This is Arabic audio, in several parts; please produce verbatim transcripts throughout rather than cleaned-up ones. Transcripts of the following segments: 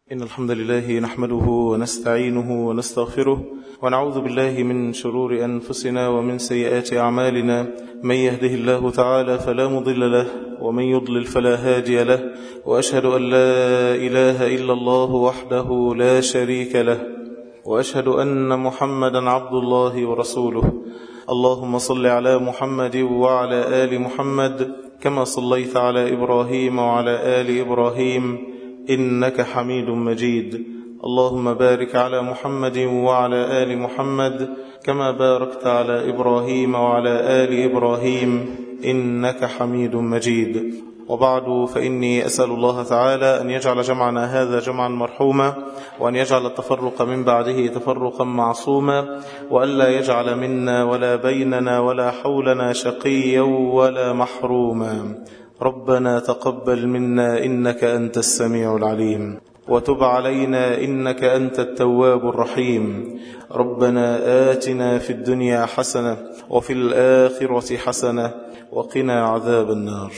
إن الحمد لله نحمده ونستعينه ونستغفره ونعوذ بالله من شرور أنفسنا ومن سيئات أعمالنا. من يهده الله تعالى فلا مضل له ومن يضلل فلا هادي له، وأشهد أن لا إله إلا الله وحده لا شريك له، وأشهد أن محمدا عبد الله ورسوله. اللهم صل على محمد وعلى آل محمد كما صليت على إبراهيم وعلى آل إبراهيم إنك حميد مجيد. اللهم بارك على محمد وعلى آل محمد كما باركت على إبراهيم وعلى آل إبراهيم إنك حميد مجيد. وبعد، فإني أسأل الله تعالى أن يجعل جمعنا هذا جمعا مرحوما، وأن يجعل التفرق من بعده تفرقا معصوما، وألا يجعل منا ولا بيننا ولا حولنا شقيا ولا محروما. ربنا تقبل منا إنك أنت السميع العليم، وتب علينا إنك أنت التواب الرحيم. ربنا آتنا في الدنيا حسنة وفي الآخرة حسنة وقنا عذاب النار.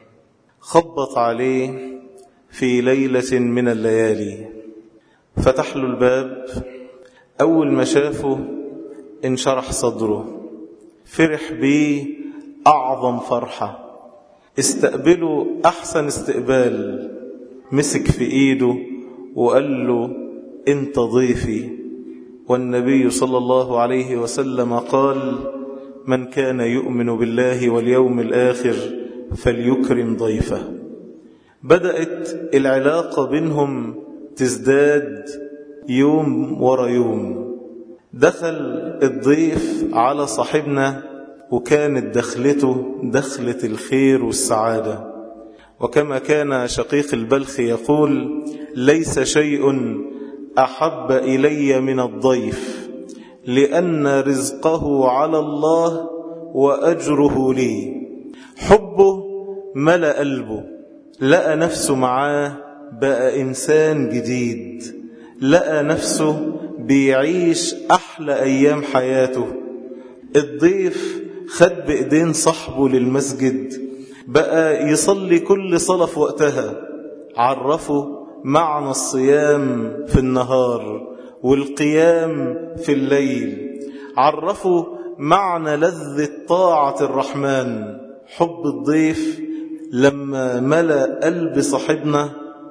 خبط عليه في ليلة من الليالي، فتح له الباب. أول ما شافه انشرح صدره، فرح بيه أعظم فرحة، استقبله أحسن استقبال. مسك في إيده وقال له: أنت ضيفي. والنبي صلى الله عليه وسلم قال: من كان يؤمن بالله واليوم الآخر فليكرم ضيفه. بدأت العلاقة بينهم تزداد يوم ورا يوم. دخل الضيف على صاحبنا، وكانت دخلته دخلة الخير والسعادة. وكما كان شقيق البلخ يقول: ليس شيء أحب إلي من الضيف، لأن رزقه على الله وأجره لي. حبه ملأ قلبه، لقى نفسه معاه بقى إنسان جديد، لقى نفسه بيعيش أحلى أيام حياته. الضيف خد بإيدين صاحبه للمسجد، بقى يصلي كل صلاة في وقتها. عرفه معنى الصيام في النهار والقيام في الليل، عرفه معنى لذة طاعة الرحمن. حب الضيف لما ملأ قلب صاحبنا،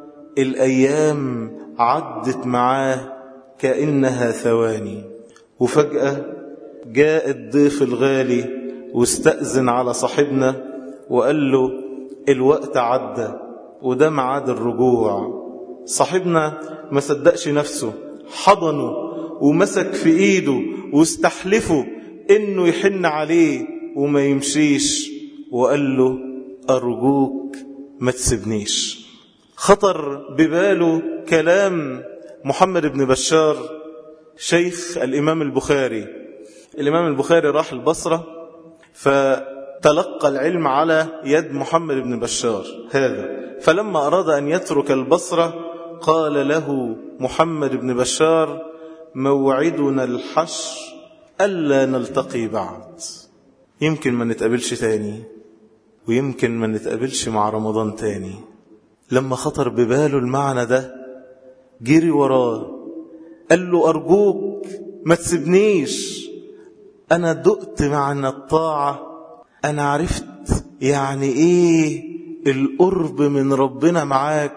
الأيام عدت معاه كأنها ثواني. وفجأة جاء الضيف الغالي واستأذن على صاحبنا وقال له: الوقت عدى وده ميعاد الرجوع. صاحبنا ما صدقش نفسه، حضنه ومسك في ايده واستحلفه انه يحن عليه وما يمشيش، وقال له: أرجوك ما تسيبنيش. خطر بباله كلام محمد بن بشار شيخ الإمام البخاري. الإمام البخاري راح البصرة فتلقى العلم على يد محمد بن بشار هذا، فلما أراد أن يترك البصرة قال له محمد بن بشار: موعدنا الحشر ألا نلتقي بعد. يمكن ما نتقابلش تاني، ويمكن ما نتقابلش مع رمضان تاني. لما خطر بباله المعنى ده جري وراه، قال له: أرجوك ما تسيبنيش. أنا دقت معنى الطاعة، أنا عرفت يعني إيه القرب من ربنا معاك.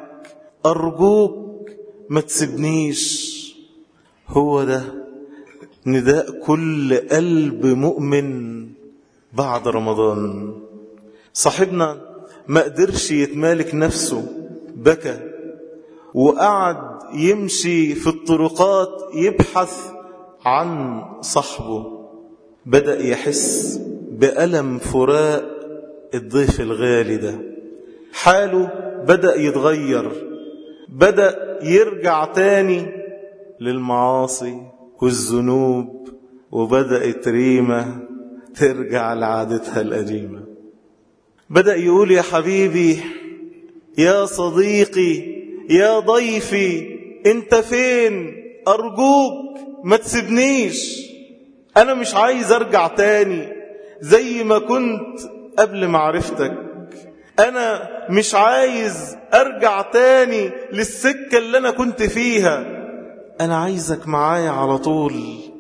أرجوك ما تسيبنيش. هو ده نداء كل قلب مؤمن بعد رمضان. صاحبنا ما قدرش يتمالك نفسه، بكى وقعد يمشي في الطرقات يبحث عن صاحبه. بدأ يحس بألم فراق الضيف الغالي ده. حاله بدأ يتغير، بدأ يرجع تاني للمعاصي والذنوب، وبدأت ريمة ترجع لعادتها القديمة. بدأ يقول: يا حبيبي، يا صديقي، يا ضيفي، انت فين؟ أرجوك ما تسيبنيش. أنا مش عايز أرجع تاني زي ما كنت قبل معرفتك، أنا مش عايز أرجع تاني للسكة اللي أنا كنت فيها، أنا عايزك معايا على طول.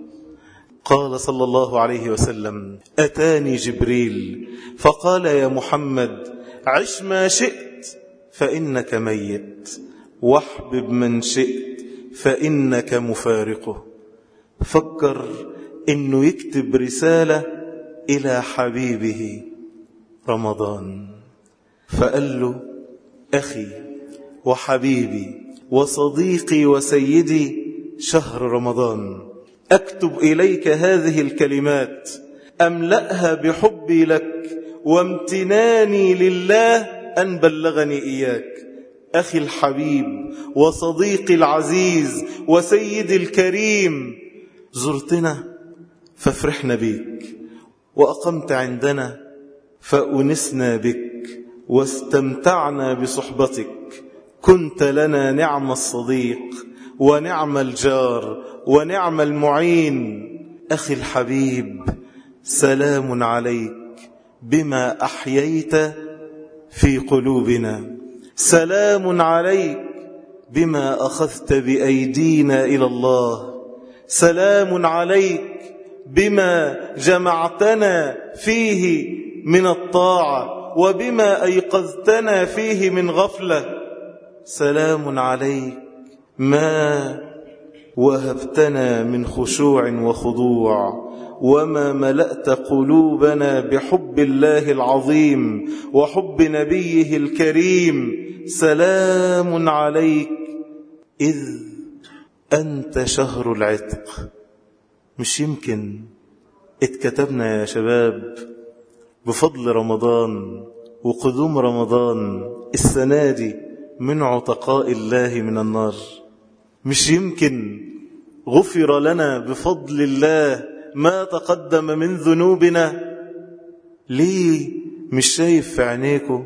قال صلى الله عليه وسلم: أتاني جبريل فقال يا محمد عش ما شئت فإنك ميت، واحبب من شئت فإنك مفارقه. فكر إنه يكتب رسالة إلى حبيبه رمضان، فقال له: أخي وحبيبي وصديقي وسيدي شهر رمضان، أكتب إليك هذه الكلمات أملأها بحبي لك وامتناني لله أن بلغني إياك. أخي الحبيب وصديقي العزيز وسيدي الكريم، زرتنا فافرحنا بيك، وأقمت عندنا فأنسنا بك، واستمتعنا بصحبتك، كنت لنا نعم الصديق ونعم الجار ونعم المعين. أخي الحبيب، سلام عليك بما أحييت في قلوبنا، سلام عليك بما أخذت بأيدينا إلى الله، سلام عليك بما جمعتنا فيه من الطاعة وبما أيقظتنا فيه من غفلة، سلام عليك ما وهبتنا من خشوع وخضوع، وما ملأت قلوبنا بحب الله العظيم وحب نبيه الكريم. سلام عليك إذ أنت شهر العتق. مش يمكن اتكتبنا يا شباب بفضل رمضان وقدوم رمضان السنة دي من عتقاء الله من النار؟ مش يمكن غفر لنا بفضل الله ما تقدم من ذنوبنا؟ ليه مش شايف في عينيكم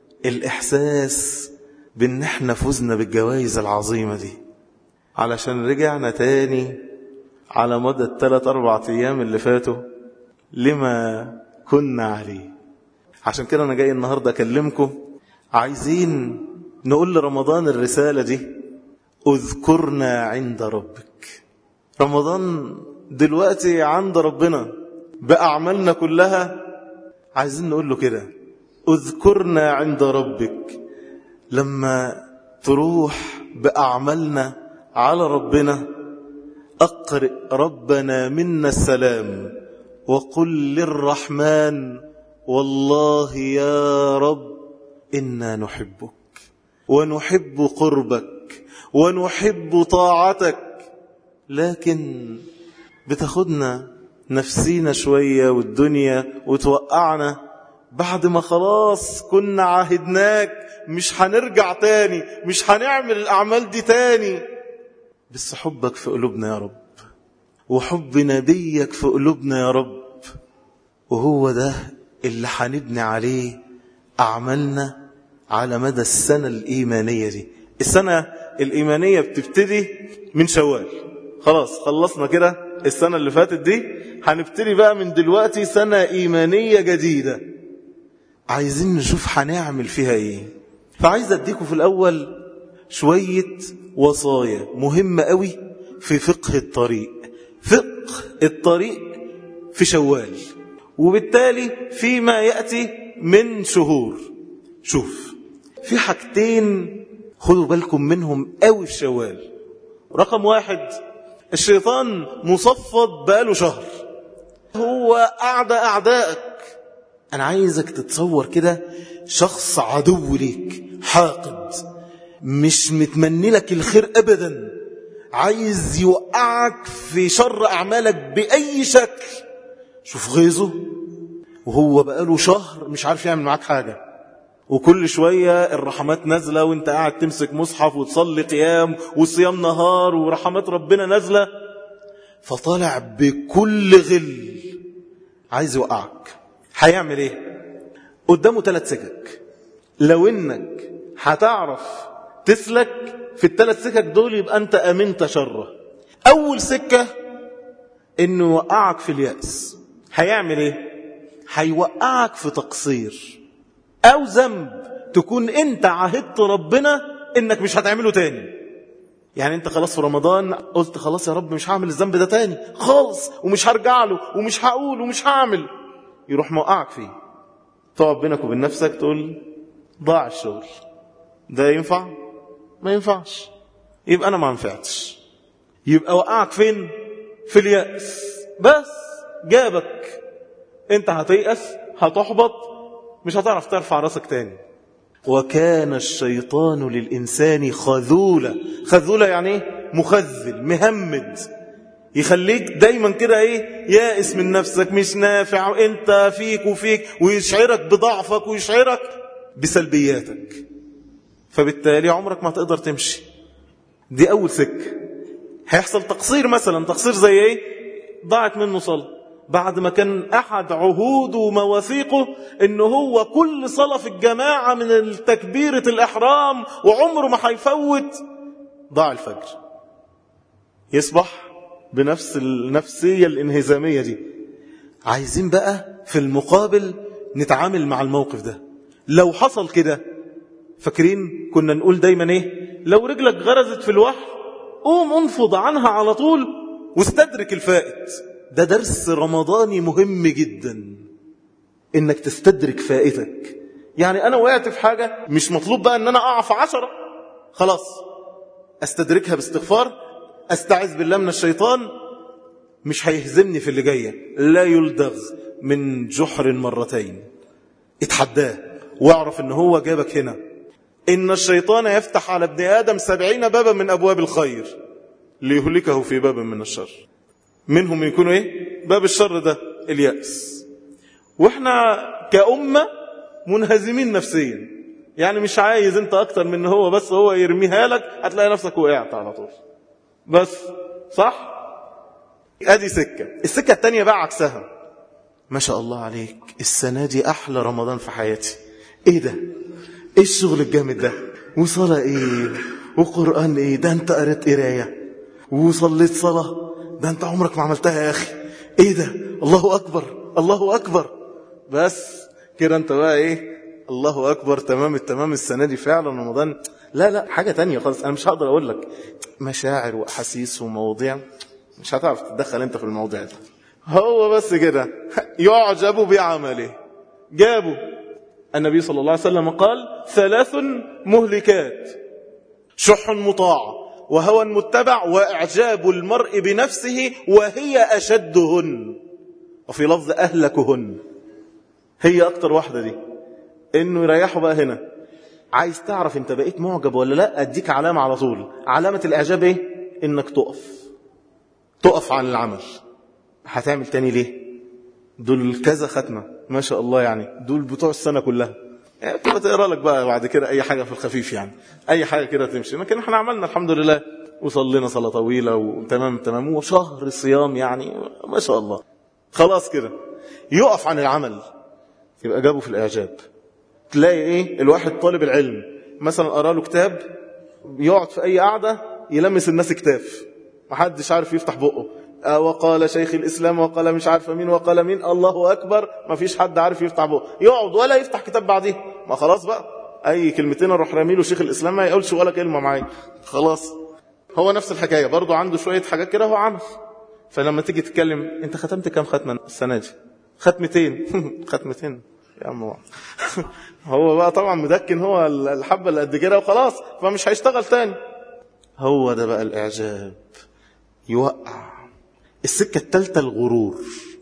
الإحساس بأن احنا فزنا بالجوائز العظيمة دي؟ علشان رجعنا تاني على مدى الثلاث أربع أيام اللي فاتوا لما كنا عليه. عشان كده أنا جاي النهاردة أكلمكم، عايزين نقول لرمضان الرسالة دي: اذكرنا عند ربك. رمضان دلوقتي عند ربنا بأعمالنا كلها، عايزين نقول له كده: اذكرنا عند ربك. لما تروح بأعمالنا على ربنا، أقرئ ربنا منا السلام وقل للرحمن والله يا رب إنا نحبك ونحب قربك ونحب طاعتك. لكن بتاخدنا نفسينا شوية والدنيا وتوقعنا بعد ما خلاص كنا عاهدناك مش هنرجع تاني، مش هنعمل الأعمال دي تاني. بس حبك في قلوبنا يا رب، وحب نبيك في قلوبنا يا رب، وهو ده اللي هنبني عليه أعمالنا على مدى السنة الإيمانية دي. السنة الإيمانية بتبتدي من شوال، خلاص خلصنا كده السنة اللي فاتت دي، هنبتدي بقى من دلوقتي سنة إيمانية جديدة، عايزين نشوف هنعمل فيها إيه. فعايز أديكم في الأول شوية وصايا مهمة قوي في فقه الطريق. فقه الطريق في شوال، وبالتالي فيما يأتي من شهور. شوف، في حاجتين خدوا بالكم منهم قوي في شوال. رقم واحد، الشيطان مصفد بقاله شهر، هو أعدى أعدائك. أنا عايزك تتصور كده شخص عدو ليك، حاقد، مش متمني لك الخير أبدا، عايز يوقعك في شر أعمالك بأي شكل. شوف غيظه، وهو بقاله شهر مش عارف يعمل معاك حاجة، وكل شوية الرحمات نازلة وانت قاعد تمسك مصحف وتصلي قيام وصيام نهار ورحمات ربنا نازلة، فطالع بكل غل عايز يوقعك. هيعمل ايه؟ قدامه ثلاث سكك. لو انك هتعرف تسلك في الثلاث سكك دول يبقى انت امنت شره. اول سكة انه يوقعك في اليأس. هيعمل ايه؟ هيوقعك في تقصير. أو ذنب تكون أنت عهدت ربنا إنك مش هتعمله تاني. يعني أنت خلاص في رمضان قلت خلاص يا رب مش هعمل الذنب ده تاني خالص، ومش هرجع له ومش هقول ومش هعمل، يروح موقعك فيه. تقعد بينك وبين نفسك تقول ضاع الشغل ده، ينفع؟ ما ينفعش. يبقى أنا ما نفعتش. يبقى وقعك فين؟ في اليأس. بس جابك أنت هتيأس، هتحبط، مش هتعرف ترفع راسك تاني. وكان الشيطان للإنسان خذولا. خذولا يعني ايه؟ مخذل، مهمد، يخليك دايما كده ايه؟ يائس من نفسك، مش نافع، وانت فيك وفيك، ويشعرك بضعفك ويشعرك بسلبياتك، فبالتالي عمرك ما تقدر تمشي. دي أول سكة. هيحصل تقصير مثلا. تقصير زي ايه؟ ضاعت منه صلاة بعد ما كان أحد عهوده ومواثيقه إنه هو كل صلاة في الجماعة من التكبيرة الإحرام وعمره ما هيفوت. ضاع الفجر، يصبح بنفس النفسية الانهزامية دي. عايزين بقى في المقابل نتعامل مع الموقف ده. لو حصل كده، فاكرين كنا نقول دايما ايه؟ لو رجلك غرزت في الوحل قوم انفض عنها على طول واستدرك الفائت. ده درس رمضاني مهم جدا، انك تستدرك فائتك. يعني انا وقعت في حاجة، مش مطلوب بقى ان انا اقع في عشرة، خلاص استدركها باستغفار، استعذ بالله من الشيطان، مش هيهزمني في اللي جاية. لا يلدغ من جحر مرتين. اتحداه واعرف ان هو جابك هنا. ان الشيطان يفتح على ابن ادم سبعين بابا من ابواب الخير ليهلكه في باب من الشر. منهم يكونوا ايه؟ باب الشر ده اليأس. واحنا كأمة منهزمين نفسيا، يعني مش عايز انت اكتر من هو، بس هو يرميها لك هتلاقي نفسك وقعت على طول. بس صح؟ ادي سكة. السكة التانية بقى عكسها. ما شاء الله عليك، السنة دي احلى رمضان في حياتي. ايه ده؟ ايه الشغل الجامد ده؟ وصلاة ايه؟ وقرآن ايه؟ ده انت قريت قراية وصليت صلاة، ده انت عمرك ما عملتها يا اخي. ايه ده؟ الله اكبر، الله اكبر. بس كده انت بقى ايه؟ الله اكبر، تمام التمام. السنة دي فعلا رمضان لا لا حاجة تانية خالص. انا مش هقدر اقول لك مشاعر واحاسيس ومواضيع، مش هتعرف تتدخل انت في المواضيع دي. هو بس كده يعجب بعمله. جابوا النبي صلى الله عليه وسلم قال ثلاث مهلكات: شح مطاع، وهوى متبع، وإعجاب المرء بنفسه، وهي أشدهن. وفي لفظ أهلكهن. هي أكتر واحدة دي. إنه يريحوا بقى هنا. عايز تعرف انت بقيت معجب ولا لا؟ أديك علامة على طول. علامة الإعجاب إيه؟ إنك تقف تقف عن العمل. هتعمل تاني ليه؟ دول كذا ختمة ما شاء الله، يعني دول بتوع السنة كلها. يعني تبقى تقرأ لك بقى بعد كده أي حاجة في الخفيف، يعني أي حاجة كده تمشي. لكن احنا عملنا الحمد لله وصلينا صلاة طويلة وتمام تمام وشهر صيام، يعني ما شاء الله. خلاص كده يقف عن العمل، يبقى جابه في الإعجاب. تلاقي إيه؟ الواحد طالب العلم مثلا قرأ له كتاب، يقعد في أي قعدة يلمس الناس كتاف، محدش عارف يفتح بقه. وقال شيخ الإسلام وقال مش عارف مين وقال مين، الله أكبر، ما فيش حد عارف يفتح بقه. يقعد ولا يفتح كتاب بعديه. ما خلاص بقى أي كلمتين اروح راميله شيخ الإسلام ما يقولش ولا كلمة معايا. خلاص هو نفس الحكاية برضو، عنده شوية حاجات كده هو عمل. فلما تيجي تتكلم انت ختمت كام ختمة السنة دي؟ ختمتين. ختمتين يا عم. هو بقى طبعا مدكن، هو الحبة اللي قد كده وخلاص، فمش هيشتغل تاني. هو ده بقى الإعجاب، يوقع. السكة الثالثة الغرور.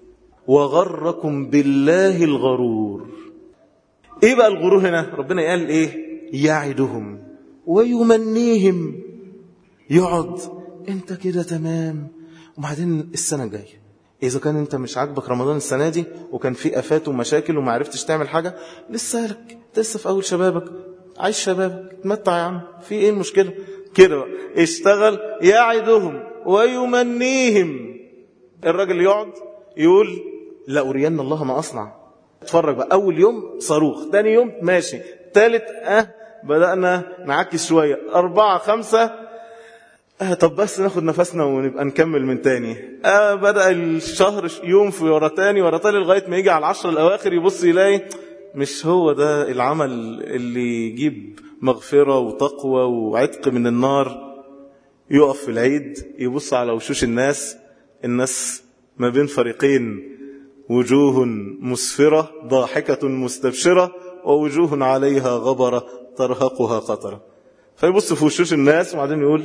وغركم بالله الغرور. ايه بقى الغرور هنا؟ ربنا قال ايه؟ يعدهم ويمنيهم. يقعد انت كده تمام، وبعدين السنة الجاية اذا كان انت مش عاجبك رمضان السنة دي وكان في افات ومشاكل وما عرفتش تعمل حاجة، لسه لك لسه في اول شبابك، عايش شبابك، تمتع يا عم، في ايه المشكلة؟ كده بقى اشتغل. يعدهم ويمنيهم. الراجل يقعد يقول لا أرين الله ما أصنع. اتفرج بقى، أول يوم صاروخ، تاني يوم ماشي، تالت اه بدأنا نعكس شوية، أربعة خمسة اه طب بس ناخد نفسنا ونبقى نكمل من تاني. اه بدأ الشهر يوم في ورا تاني ورا تاني لغاية ما يجي على العشر الأواخر يبص يلاقي مش هو ده العمل اللي يجيب مغفرة وتقوى وعتق من النار. يقف في العيد يبص على وشوش الناس، الناس ما بين فريقين، وجوه مسفرة ضاحكة مستبشرة ووجوه عليها غبرة ترهقها قطرة. فيبص في وشوش الناس وبعدين يقول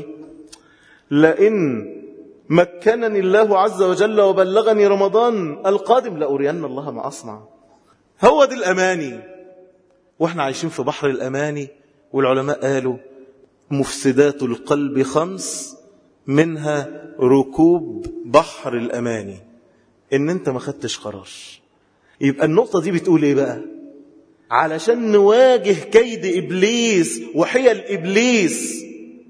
لئن مكنني الله عز وجل وبلغني رمضان القادم لأرين الله ما أصنع. هو دي الأماني، واحنا عايشين في بحر الأماني. والعلماء قالوا مفسدات القلب خمس، منها ركوب بحر الأماني، ان انت ما خدتش قرار. يبقى النقطة دي بتقول ايه بقى؟ علشان نواجه كيد إبليس وحيل إبليس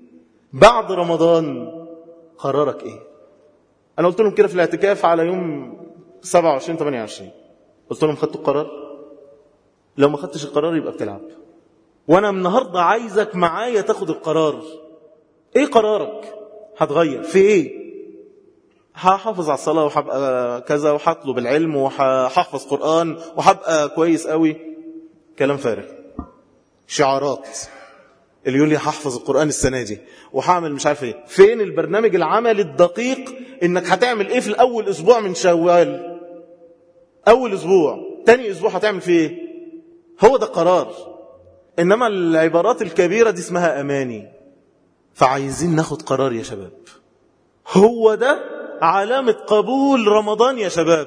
بعد رمضان، قرارك ايه؟ انا قلت لهم كده في الاعتكاف على يوم سبعة وعشرين ثمانية وعشرين، قلت لهم خدتوا القرار؟ لو ما خدتش القرار يبقى بتلعب. وانا النهاردة عايزك معايا تاخد القرار. ايه قرارك؟ هتغير في ايه؟ هحافظ على الصلاة وحبقى كذا وحطلب العلم وححفظ قرآن وحبقى كويس قوي. كلام فارغ، شعارات. اللي يقول لي هحفظ القرآن السنة دي وهعمل مش عارف ايه. فين البرنامج العملي الدقيق انك هتعمل ايه في الاول اسبوع من شوال؟ اول اسبوع، تاني اسبوع هتعمل فيه ايه؟ هو ده قرار. انما العبارات الكبيرة دي اسمها اماني. فعايزين ناخد قرار يا شباب. هو ده علامة قبول رمضان يا شباب،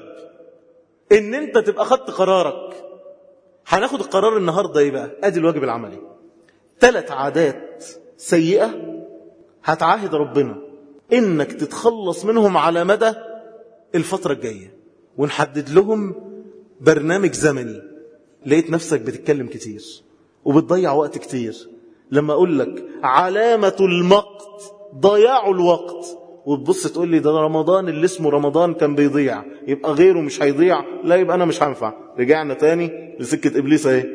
ان انت تبقى خدت قرارك. هناخد القرار النهاردة ايه بقى؟ ادي الواجب العملي. ثلاث عادات سيئة هتعاهد ربنا انك تتخلص منهم على مدى الفترة الجاية، ونحدد لهم برنامج زمني. لقيت نفسك بتتكلم كتير وبتضيع وقت كتير. لما اقول لك علامة المقت ضياع الوقت، وتبص تقول لي ده رمضان اللي اسمه رمضان كان بيضيع، يبقى غيره مش هيضيع، لا يبقى انا مش هنفع. رجعنا تاني لسكة ابليس اهي.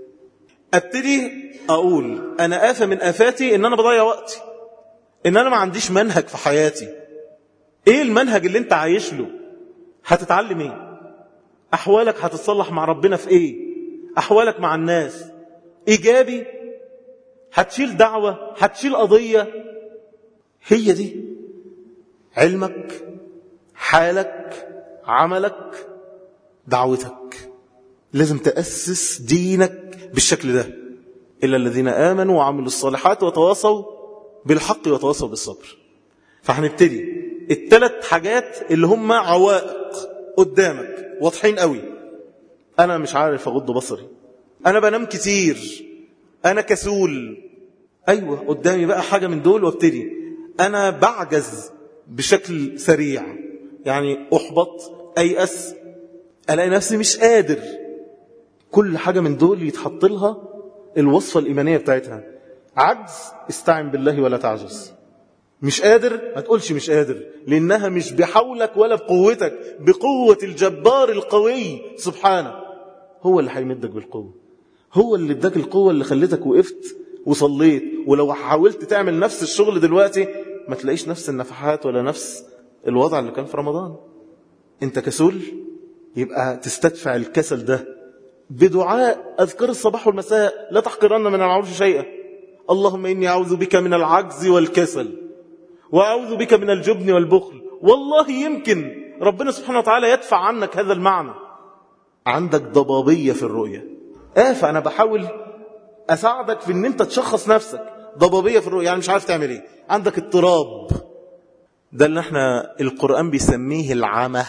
ابتدي اقول انا آفة من آفاتي ان انا بضيع وقتي، ان انا ما عنديش منهج في حياتي. ايه المنهج اللي انت عايش له؟ هتتعلم ايه؟ احوالك هتتصلح مع ربنا في ايه؟ احوالك مع الناس ايجابي؟ هتشيل دعوة؟ هتشيل قضية؟ هي دي علمك، حالك، عملك، دعوتك. لازم تأسس دينك بالشكل ده. إلا الذين آمنوا وعملوا الصالحات وتواصوا بالحق وتواصوا بالصبر. فهنبتدي الثلاث حاجات اللي هم عوائق قدامك واضحين قوي. أنا مش عارف أغض بصري، أنا بنام كتير، أنا كسول. أيوة قدامي بقى حاجة من دول وابتدي. أنا بعجز بشكل سريع، يعني أحبط، أيأس، ألاقي نفسي مش قادر. كل حاجة من دول يتحط لها الوصفة الإيمانية بتاعتها. عجز، استعن بالله ولا تعجز. مش قادر، ما تقولش مش قادر، لأنها مش بحولك ولا بقوتك، بقوة الجبار القوي سبحانه. هو اللي هيمدك بالقوة، هو اللي اداك القوة اللي خلتك وقفت وصليت. ولو حاولت تعمل نفس الشغل دلوقتي ما تلاقيش نفس النفحات ولا نفس الوضع اللي كان في رمضان. انت كسول، يبقى تستدفع الكسل ده بدعاء أذكار الصباح والمساء. لا تحقرن من العروش شيئا. اللهم إني أعوذ بك من العجز والكسل، وأعوذ بك من الجبن والبخل. والله يمكن ربنا سبحانه وتعالى يدفع عنك هذا المعنى. عندك ضبابية في الرؤية. آفة، أنا بحاول أساعدك في أن أنت تشخص نفسك. ضبابية في الرؤية يعني مش عارف تعمل إيه، عندك اضطراب. ده اللي احنا القرآن بيسميه العمى،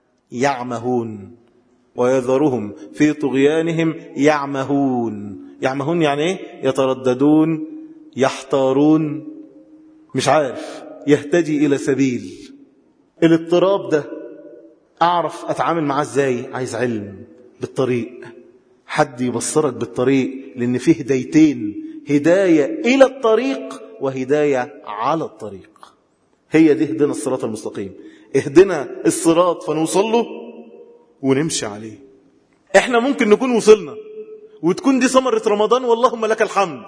يعمهون ويذرهم في طغيانهم يعمهون. يعمهون يعني ايه؟ يترددون، يحتارون، مش عارف يهتدي إلى سبيل. الاضطراب ده أعرف أتعامل معاه إزاي؟ عايز علم بالطريق، حد يبصرك بالطريق، لأن فيه هدايتين: هداية إلى الطريق وهداية على الطريق. هي دي اهدنا الصراط المستقيم. اهدنا الصراط فنوصل له ونمشي عليه. احنا ممكن نكون وصلنا وتكون دي ثمرة رمضان واللهم لك الحمد،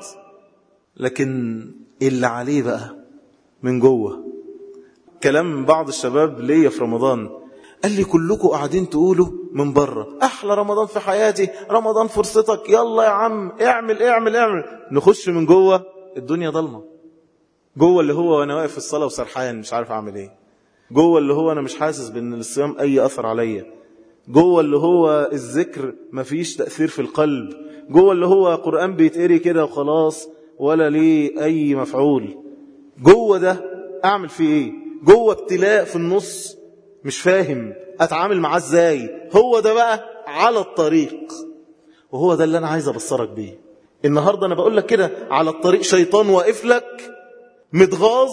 لكن اللي عليه بقى من جوه. كلام بعض الشباب ليا في رمضان: قال لي كلكم قاعدين تقولوا من بره أحلى رمضان في حياتي، رمضان فرصتك، يلا يا عم اعمل اعمل اعمل. نخش من جوه الدنيا ضلمة، جوه اللي هو وانا واقف في الصلاة وسرحان مش عارف اعمل ايه، جوه اللي هو انا مش حاسس بان الصيام اي اثر عليا، جوه اللي هو الذكر مفيش تأثير في القلب، جوه اللي هو قرآن بيتقري كده وخلاص ولا ليه اي مفعول. جوه ده اعمل فيه ايه؟ جوه ابتلاء في النص مش فاهم اتعامل معاه ازاي. هو ده بقى على الطريق، وهو ده اللي انا عايز ابصرك بيه النهاردة. انا بقول لك كده على الطريق شيطان واقف لك متغاظ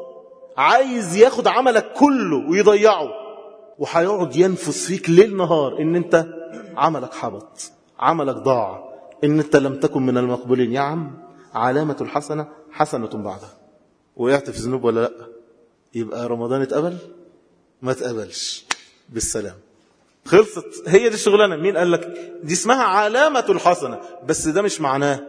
عايز ياخد عملك كله ويضيعه، وهيقعد ينفس فيك ليل نهار ان انت عملك حبط، عملك ضاع، ان انت لم تكن من المقبولين. يا عم علامة الحسنة حسنة بعدها. وقعت في ذنوب ولا لا؟ يبقى رمضان اتقبل؟ ما اتقبلش، بالسلام، خلصت. هي دي الشغلانة. مين قال لك دي اسمها علامة الحسنة؟ بس ده مش معناه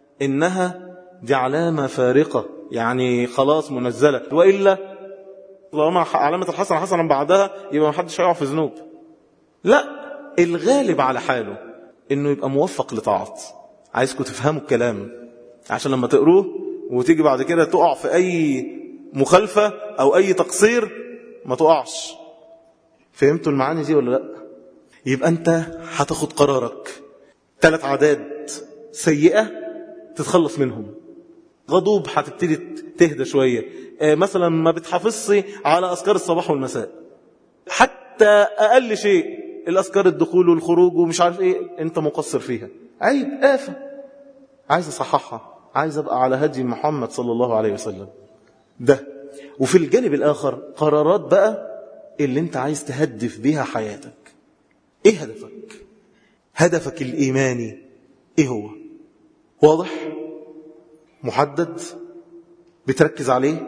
انها دي علامة فارقة يعني خلاص منزلة، وإلا طالما علامة الحسنة حسنا بعدها يبقى ما حدش هيقع في ذنوب. لا، الغالب على حاله انه يبقى موفق لطاعات. عايزكم تفهموا الكلام عشان لما تقروه وتيجي بعد كده تقع في اي مخالفة او اي تقصير ما تقعش. فهمتوا المعاني دي ولا لا؟ يبقى انت هتاخد قرارك. ثلاث عادات سيئة تتخلص منهم. غضوب هتبتدي تهدى شوية، آه مثلا ما بتحافظش على أذكار الصباح والمساء، حتى أقل شيء الأذكار الدخول والخروج ومش عارف إيه أنت مقصر فيها، عيب، آفة، عايز أصححها، عايز أبقى على هدي محمد صلى الله عليه وسلم. ده. وفي الجانب الآخر قرارات بقى اللي أنت عايز تهدف بيها حياتك. إيه هدفك؟ هدفك الإيماني إيه هو؟ واضح؟ محدد؟ بتركز عليه؟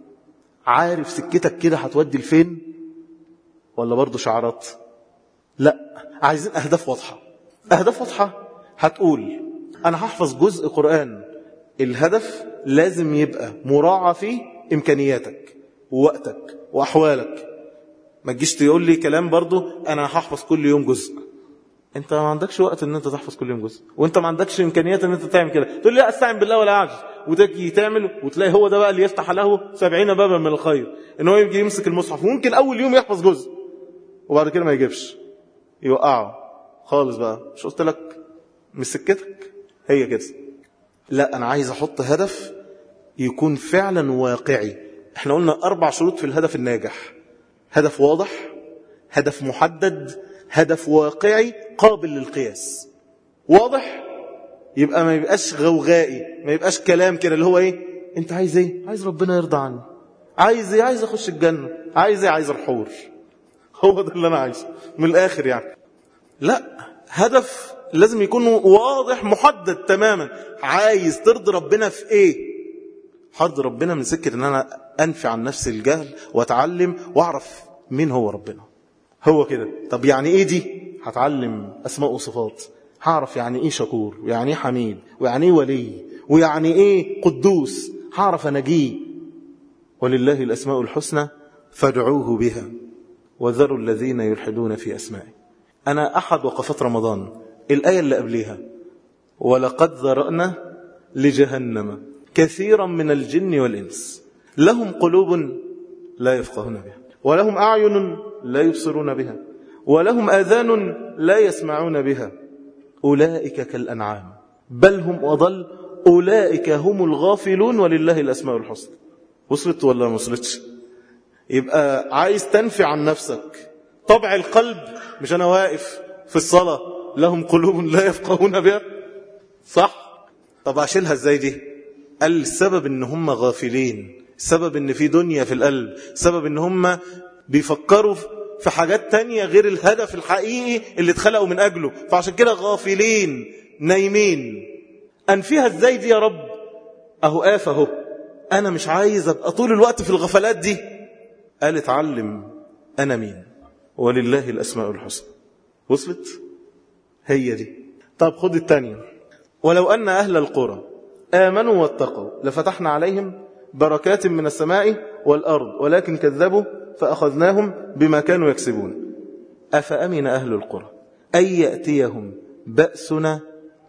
عارف سكتك كده هتودي لفين؟ ولا برضو شعارات؟ لا، عايزين أهداف واضحة. أهداف واضحة هتقول أنا هحفظ جزء قرآن. الهدف لازم يبقى مراعى فيه إمكانياتك ووقتك وأحوالك. ما تجيش تقول لي كلام برضو أنا هحفظ كل يوم جزء. انت ما عندكش وقت ان انت تحفظ كل يوم جزء، وانت ما عندكش امكانيات ان انت تعمل كده. تقول لي لا استعن بالله ولا اعجز، وتجي تعمل وتلاقي هو ده بقى اللي يفتح له سبعين بابا من الخير، ان هو يجي يمسك المصحف وممكن اول يوم يحفظ جزء وبعد كده ما يجيبش، يوقعه خالص. بقى مش قلت لك مش سكتك هي كده؟ لا، انا عايز احط هدف يكون فعلا واقعي. احنا قلنا اربع شروط في الهدف الناجح: هدف واضح، هدف محدد، هدف واقعي قابل للقياس. واضح يبقى ما يبقاش غوغائي، ما يبقاش كلام كده اللي هو ايه انت عايز ايه؟ عايز ربنا يرضى عني. عايز ايه؟ عايز اخش الجنة. عايز ايه؟ عايز الحور. هو ده اللي انا عايزه من الاخر يعني. لا، هدف لازم يكون واضح محدد تماما. عايز ترضي ربنا في ايه؟ حرض ربنا من سكة ان انا انفي عن نفسي الجهل واتعلم واعرف مين هو ربنا. هو كده. طب يعني ايه دي؟ هتعلم اسماء وصفات، هعرف يعني ايه شكور ويعني ايه حميد ويعني ايه ولي ويعني ايه قدوس، هعرف انجيه. ولله الاسماء الحسنى فادعوه بها وذروا الذين يلحدون في اسمائه. انا احد وقفات رمضان الايه اللي قبليها: ولقد ذرأنا لجهنم كثيرا من الجن والانس لهم قلوب لا يفقهون بها ولهم اعين لا يبصرون بها ولهم آذان لا يسمعون بها أولئك كالأنعام بل هم أضل أولئك هم الغافلون ولله الأسماء الحسنى. وصلت ولا ما وصلتش؟ يبقى عايز تنفي عن نفسك طبع القلب. مش أنا واقف في الصلاة لهم قلوب لا يفقهون بها، صح؟ طب أشيلها ازاي دي؟ قال السبب ان هم غافلين، السبب ان في دنيا في القلب، السبب ان هم بيفكروا في حاجات تانية غير الهدف الحقيقي اللي اتخلقوا من أجله، فعشان كده غافلين نايمين. أنفيها ازاي دي يا رب؟ أهو آفة اهو. أنا مش عايز أبقى طول الوقت في الغفلات دي. قال اتعلم أنا مين ولله الأسماء الحسنى. وصلت؟ هي دي. طب خد التانية: ولو أن أهل القرى آمنوا واتقوا لفتحنا عليهم بركات من السماء والأرض ولكن كذبوا فأخذناهم بما كانوا يكسبون. أفأمن أهل القرى أن يأتيهم بأسنا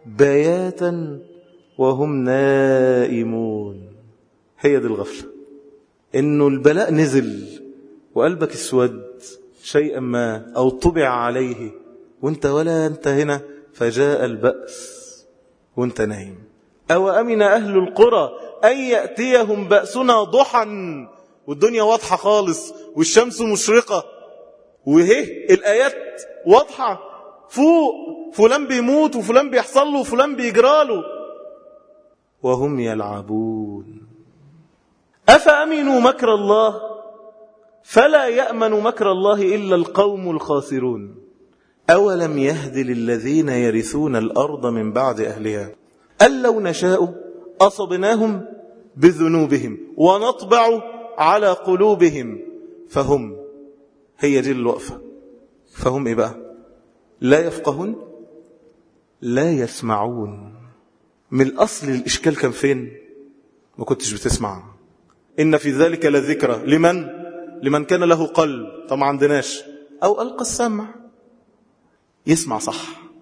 بياتا وهم نائمون. هي دي الغفلة، إنه البلاء نزل وقلبك اسود شيئا ما أو طبع عليه وانت ولا انت هنا، فجاء البأس وانت نايم. أو أمن أهل القرى أن يأتيهم بأسنا ضحى، والدنيا واضحة خالص والشمس مشرقة وهي الآيات واضحة فوق، فلان بيموت وفلان بيحصل له وفلان بيجراله، وهم يلعبون. أفأمنوا مكر الله فلا يأمن مكر الله إلا القوم الخاسرون. أولم يهد للذين يرثون الأرض من بعد أهلها أن لو نشاء أصبناهم بذنوبهم ونطبع على قلوبهم فهم، هي دي الوقفة، فهم إيه بقى؟ لا يفقهون لا يسمعون. من الأصل الإشكال كان فين؟ ما كنتش بتسمع. إن في ذلك لذكرى لمن؟ لمن كان له قلب. طب ما عندناش، أو ألقى السمع يسمع صح.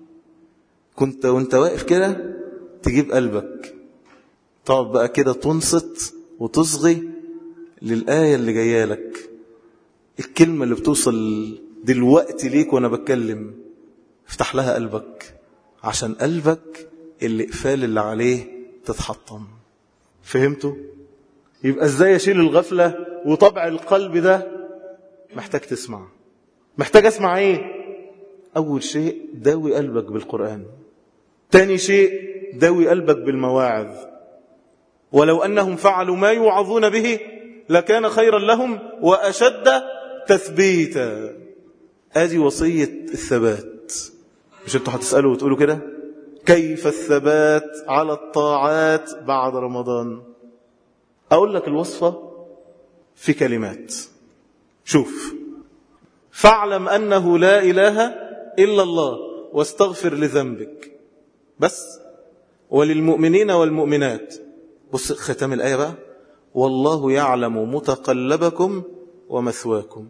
كنت وانت واقف كده تجيب قلبك، تقعد بقى كده تنصت وتصغي للآية اللي جايه لك، الكلمة اللي بتوصل دلوقتي ليك وانا بتكلم، افتح لها قلبك عشان قلبك اللي اقفال اللي عليه تتحطم. فهمتوا؟ يبقى ازاي اشيل الغفلة وطبع القلب ده؟ محتاج تسمع. محتاج اسمع ايه؟ اول شيء داوي قلبك بالقرآن، تاني شيء داوي قلبك بالمواعظ. ولو أنهم فعلوا ما يوعظون به لكان خيرا لهم وأشد تثبيتا. هذه وصية الثبات. مش انتوا هتسألوا وتقولوا كده كيف الثبات على الطاعات بعد رمضان؟ أقول لك الوصفة في كلمات. شوف، فاعلم أنه لا إله إلا الله واستغفر لذنبك بس، وللمؤمنين والمؤمنات. بص ختام الآية بقى، والله يعلم متقلبكم ومثواكم.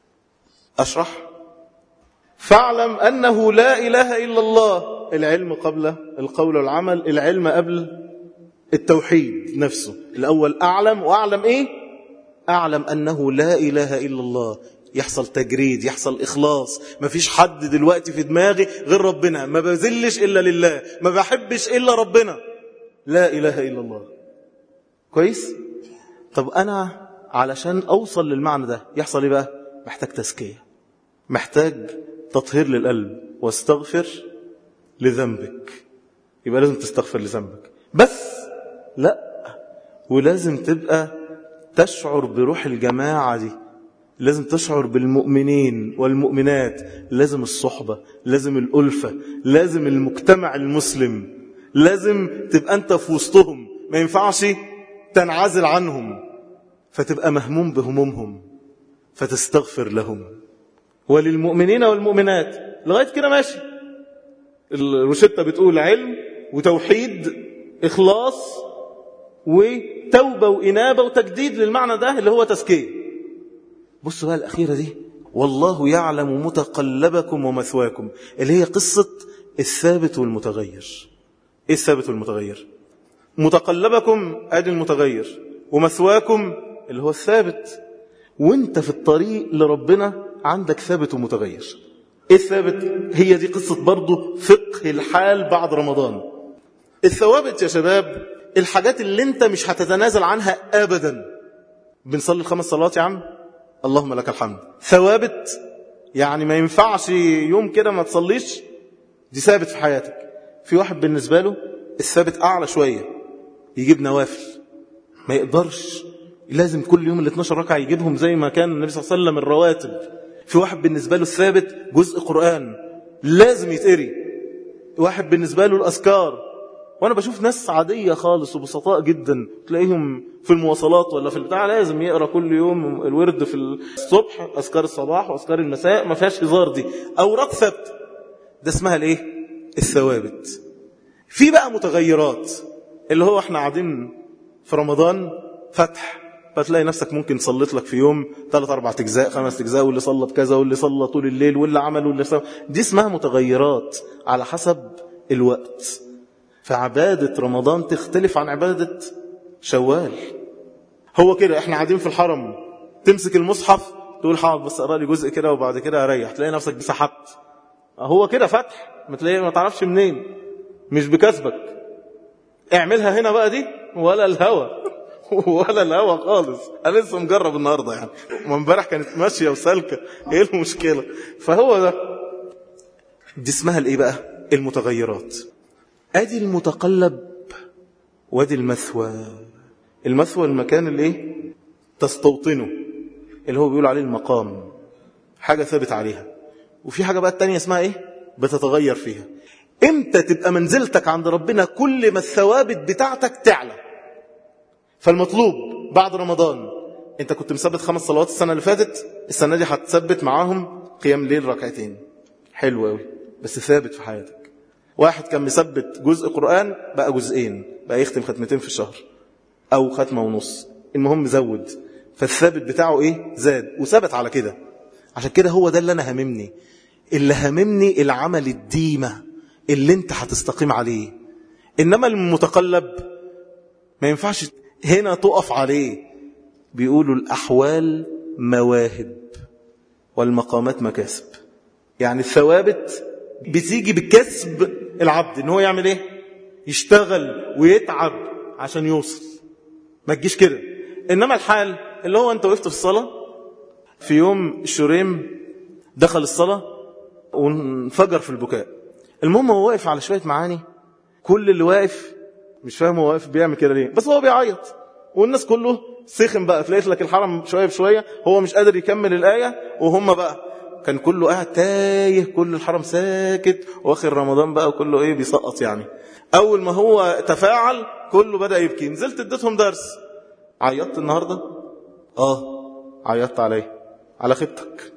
أشرح، فاعلم أنه لا إله إلا الله، العلم قبل القول والعمل، العلم قبل التوحيد نفسه. الأول أعلم، وأعلم إيه؟ أعلم أنه لا إله إلا الله، يحصل تجريد، يحصل إخلاص. ما فيش حد دلوقتي في دماغي غير ربنا، ما بذلش إلا لله، ما بحبش إلا ربنا، لا إله إلا الله. كويس؟ طب أنا علشان أوصل للمعنى ده يحصل إيه بقى؟ محتاج تزكية، محتاج تطهير للقلب، واستغفر لذنبك. يبقى لازم تستغفر لذنبك بس لا، ولازم تبقى تشعر بروح الجماعة دي، لازم تشعر بالمؤمنين والمؤمنات، لازم الصحبة، لازم الألفة، لازم المجتمع المسلم، لازم تبقى أنت في وسطهم، ما ينفعش تنعزل عنهم، فتبقى مهموم بهمومهم فتستغفر لهم. وللمؤمنين والمؤمنات لغاية كده ماشي. الروشتة بتقول علم وتوحيد، إخلاص وتوبة وإنابة وتجديد للمعنى ده اللي هو تزكية. بصوا بقى الأخيرة دي، والله يعلم متقلبكم ومثواكم، اللي هي قصة الثابت والمتغير. إيه الثابت والمتغير؟ متقلبكم ادي المتغير، ومثواكم اللي هو الثابت. وانت في الطريق لربنا عندك ثابت ومتغير. ايه الثابت؟ هي دي قصة برضو فقه الحال بعد رمضان. الثوابت يا شباب الحاجات اللي انت مش هتتنازل عنها ابدا. بنصلي الخمس صلوات يا عم، اللهم لك الحمد، ثوابت يعني ما ينفعش يوم كده ما تصليش، دي ثابت في حياتك. في واحد بالنسبة له الثابت اعلى شوية، يجيب نوافل، ما يقدرش لازم كل يوم الاثناشر ركعة يجيبهم زي ما كان النبي صلى الله عليه وسلم الرواتب. في واحد بالنسبة له الثابت جزء قرآن لازم يتقري. واحد بالنسبة له الأذكار. وأنا بشوف ناس عادية خالص وبسطاء جدا تلاقيهم في المواصلات ولا في البتاع لازم يقرأ كل يوم الورد في الصبح، أذكار الصباح وأذكار المساء، ما فيهاش هزار، دي أوراق ثابتة، ده اسمها الايه؟ الثوابت. في بقى متغيرات اللي هو احنا قاعدين في رمضان فتح فتلاقي نفسك ممكن صليت لك في يوم ثلاث أربع أجزاء خمس أجزاء، واللي صلى بكذا واللي صلى طول الليل واللي عمل واللي سوى. دي اسمها متغيرات على حسب الوقت. فعبادة رمضان تختلف عن عبادة شوال. هو كده احنا قاعدين في الحرم، تمسك المصحف تقول حاضر بس اقرا لي جزء كده وبعد كده اريح، تلاقي نفسك بسحبت. هو كده فتح، ما تلاقي ما تعرفش منين، مش بكسبك. اعملها هنا بقى دي ولا الهوى ولا الهوى خالص. انا لسه مجرب النهارده يعني، وامبارح كانت ماشيه وسالكه، ايه المشكله؟ فهو ده، دي اسمها الايه بقى؟ المتغيرات. ادي المتقلب وادي المثوى. المثوى المكان اللي ايه؟ تستوطنه، اللي هو بيقول عليه المقام، حاجه ثابت عليها. وفي حاجه بقى التانية اسمها ايه؟ بتتغير فيها. امتى تبقى منزلتك عند ربنا؟ كل ما الثوابت بتاعتك تعلى. فالمطلوب بعد رمضان، انت كنت مثبت خمس صلوات السنه اللي فاتت، السنه دي هتثبت معاهم قيام ليل ركعتين، حلو قوي، بس ثابت في حياتك. واحد كان مثبت جزء قرآن بقى جزئين، بقى يختم ختمتين في الشهر او ختمه ونص، المهم زود. فالثابت بتاعه ايه؟ زاد وثبت على كده. عشان كده هو ده اللي انا هممني، اللي هممني العمل الديمة اللي انت هتستقيم عليه. انما المتقلب ما ينفعش هنا تقف عليه. بيقولوا الأحوال مواهب والمقامات مكاسب. يعني الثوابت بتيجي بكسب العبد، ان هو يعمل ايه؟ يشتغل ويتعب عشان يوصل، ما تجيش كده. انما الحال اللي هو انت وقفت في الصلاة في يوم الشريم، دخل الصلاة وانفجر في البكاء. المهم هو واقف على شوية معاني، كل اللي واقف مش فاهم هو واقف بيعمل كده ليه، بس هو بيعيط والناس كله سخن بقى. تلاقيت لك الحرم شوية بشوية هو مش قادر يكمل الآية، وهم بقى كان كله قاعد تايه، كل الحرم ساكت، واخر رمضان بقى وكله ايه بيسقط يعني. اول ما هو تفاعل كله بدأ يبكي. نزلت اديتهم درس. عيطت النهاردة؟ اه عيطت عليه، على خيبتك.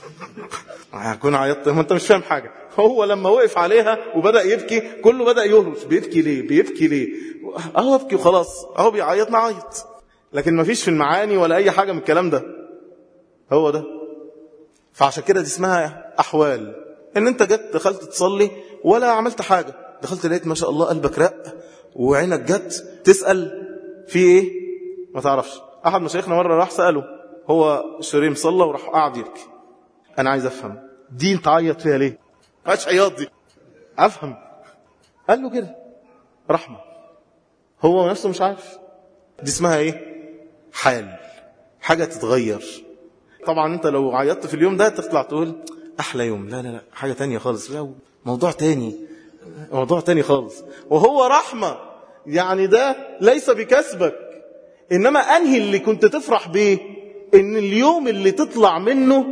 هكون عيطت؟ ما انت مش فاهم حاجة. هو لما وقف عليها وبدأ يبكي كله بدأ يهرش. بيبكي ليه؟ بيبكي ليه؟ اهو ابكي وخلاص، اهو بيعيط نعيط. لكن ما فيش في المعاني ولا اي حاجة من الكلام ده. هو ده. فعشان كده دي اسمها احوال. ان انت جت دخلت تصلي ولا عملت حاجة، دخلت لقيت ما شاء الله قلبك رق وعينك جت تسأل في ايه ما تعرفش. احد مشايخنا مرة راح سأله، هو الشريم صلى وراح قاعد يبكي. انا عايز افهم دي انت عيط فيها ليه؟ ماش عياط دي، افهم. قال له كده رحمة، هو نفسه مش عارف. دي اسمها ايه؟ حال، حاجة تتغير. طبعا انت لو عيطت في اليوم ده تطلع تقول احلى يوم، لا لا لا حاجة تانية خالص، لا موضوع تاني، موضوع تاني خالص. وهو رحمة، يعني ده ليس بكسبك. انما انهي اللي كنت تفرح بيه؟ ان اليوم اللي تطلع منه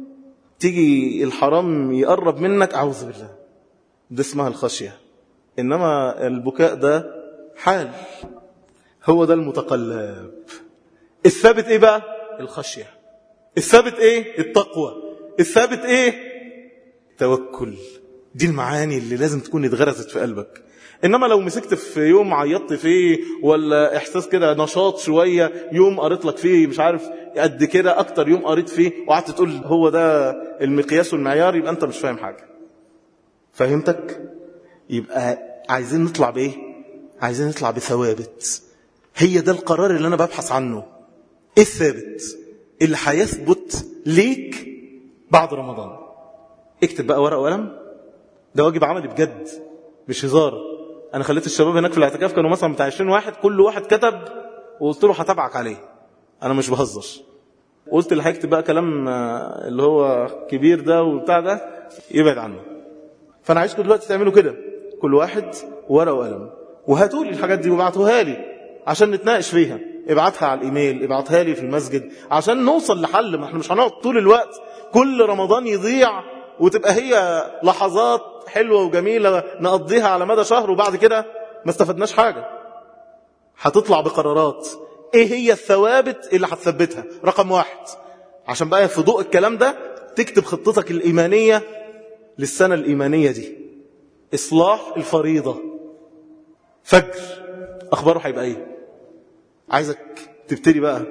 تيجي الحرام يقرب منك، اعوذ بالله، ده اسمها الخشية. انما البكاء ده حال. هو ده المتقلب. الثابت ايه بقى؟ الخشية. الثابت ايه؟ التقوى. الثابت ايه؟ توكل. دي المعاني اللي لازم تكون اتغرست في قلبك. انما لو مسكت في يوم عيطت فيه، ولا احساس كده نشاط شوية يوم قريت لك فيه مش عارف قد كده اكتر يوم قريت فيه، وقعدت تقول هو ده المقياس والمعيار، يبقى انت مش فاهم حاجة. فهمتك؟ يبقى عايزين نطلع بايه؟ عايزين نطلع بثوابت. هي ده القرار اللي انا ببحث عنه. ايه الثابت اللي هيثبت ليك بعد رمضان؟ اكتب بقى ورقة وقلم، ده واجب عملي بجد مش هزار. انا خليت الشباب هناك في الاعتكاف كانوا مثلا بتاع عشرين واحد، كل واحد كتب وقلت له هتابعك عليه، انا مش بهزر. قلت اللي هيكتب بقى كلام اللي هو كبير ده وبتاع ده يبعد عنه. فانا عايزكم دلوقتي تعملوا كده، كل واحد ورقة وقلم، وهاتوا لي الحاجات دي وابعتوها لي عشان نتناقش فيها. ابعتها على الايميل، ابعتها لي في المسجد عشان نوصل لحل. ما احنا مش هنقعد طول الوقت كل رمضان يضيع وتبقى هي لحظات حلوة وجميلة نقضيها على مدى شهر وبعد كده ما استفدناش حاجة. هتطلع بقرارات. ايه هي الثوابت اللي هتثبتها؟ رقم واحد، عشان بقى في ضوء الكلام ده تكتب خطتك الإيمانية للسنة الإيمانية دي. إصلاح الفريضة. فجر أخباره هيبقى ايه؟ عايزك تبتدي بقى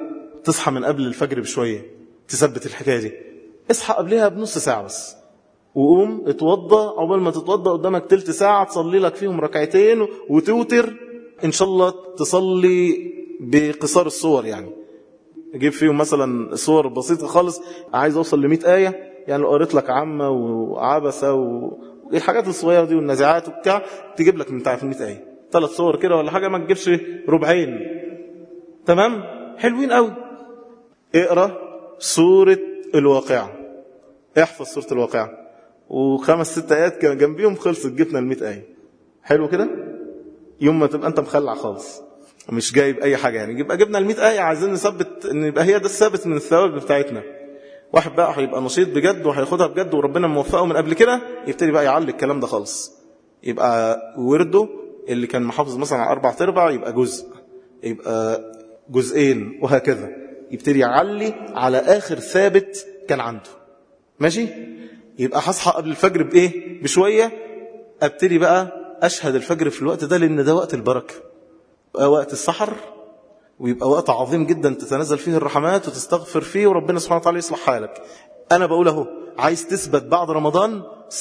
تصحى من قبل الفجر بشوية تثبت الحكاية دي، اصحى قبلها بنص ساعة بس، وقوم اتوضى، عقبال ما تتوضى قدامك تلت ساعة تصلي لك فيهم ركعتين وتوتر، ان شاء الله تصلي بقصار الصور، يعني اجيب فيهم مثلا صور بسيطة خالص، عايز اوصل لمئة آية، يعني لو قريت لك عامة وعبسة والحاجات الصغيرة دي والنزعات وبتاع، تجيب لك من تعرف مئة آية، ثلاث صور كده ولا حاجة، ما تجيبش ربعين. تمام، حلوين قوي. اقرأ سورة الواقعة، احفظ سورة الواقعة، وخمس ست آيات كان جنبيهم، خلصت جبنا المئة آية. حلو كده، يوم ما تبقى انت مخلع خالص مش جايب اي حاجة، يعني يبقى جبنا المئة آية، عايزين نثبت ان يبقى هي ده الثابت من الثواب بتاعتنا. واحد بقى هيبقى نشيط بجد وهياخدها بجد وربنا موفقه من قبل كده، يبتدي بقى يعلي الكلام ده خالص، يبقى ورده اللي كان محافظ مثلا على أربع تربع يبقى جزء، يبقى جزئين، وهكذا يبتدي يعلي على آخر ثابت كان عنده. ماشي، يبقى هصحى قبل الفجر بإيه؟ بشوية، أبتدي بقى أشهد الفجر في الوقت ده، لأن ده وقت البركة، وقت السحر، ويبقى وقت عظيم جدا تتنزل فيه الرحمات وتستغفر فيه وربنا سبحانه وتعالى يصلح حالك. أنا بقول اهو، عايز تثبت بعد رمضان،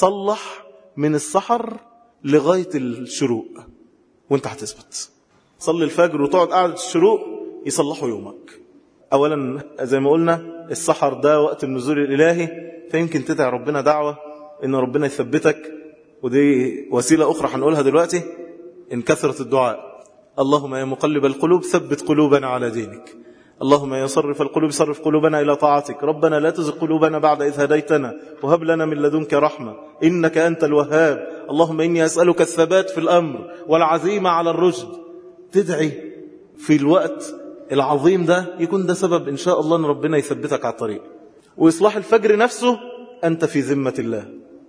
صلح من السحر لغاية الشروق وانت هتثبت. صلي الفجر وتقعد قاعدة الشروق يصلحوا يومك. أولا زي ما قلنا السحر ده وقت النزول الإلهي، فيمكن تدعي ربنا دعوة إن ربنا يثبتك، ودي وسيلة أخرى هنقولها دلوقتي إن كثرت الدعاء. اللهم يا مقلب القلوب ثبت قلوبنا على دينك، اللهم يا صرف القلوب صرف قلوبنا إلى طاعتك، ربنا لا تزغ قلوبنا بعد إذ هديتنا وهب لنا من لدنك رحمة إنك أنت الوهاب، اللهم إني أسألك الثبات في الأمر والعزيمة على الرشد. تدعي في الوقت العظيم ده، يكون ده سبب إن شاء الله أن ربنا يثبتك على الطريق. وإصلاح الفجر نفسه أنت في ذمة الله،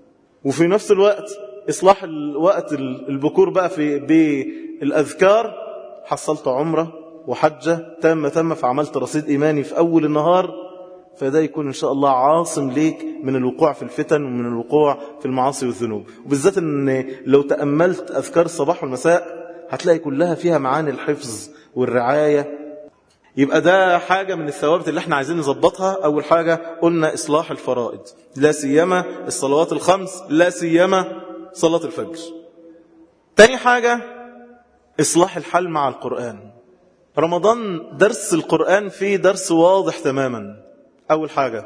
وفي نفس الوقت إصلاح الوقت البكور بقى في بالأذكار، حصلت عمرة وحجة تامة تامة، فعملت رصيد إيماني في أول النهار، فده يكون إن شاء الله عاصم ليك من الوقوع في الفتن ومن الوقوع في المعاصي والذنوب. وبالذات أن لو تأملت أذكار الصباح والمساء هتلاقي كلها فيها معاني الحفظ والرعاية. يبقى ده حاجة من الثوابت اللي احنا عايزين نظبطها. أول حاجة قلنا إصلاح الفرائض، لا سيما الصلوات الخمس، لا سيما صلاة الفجر. تاني حاجة إصلاح الحال مع القرآن. رمضان درس القرآن فيه درس واضح تماما. أول حاجة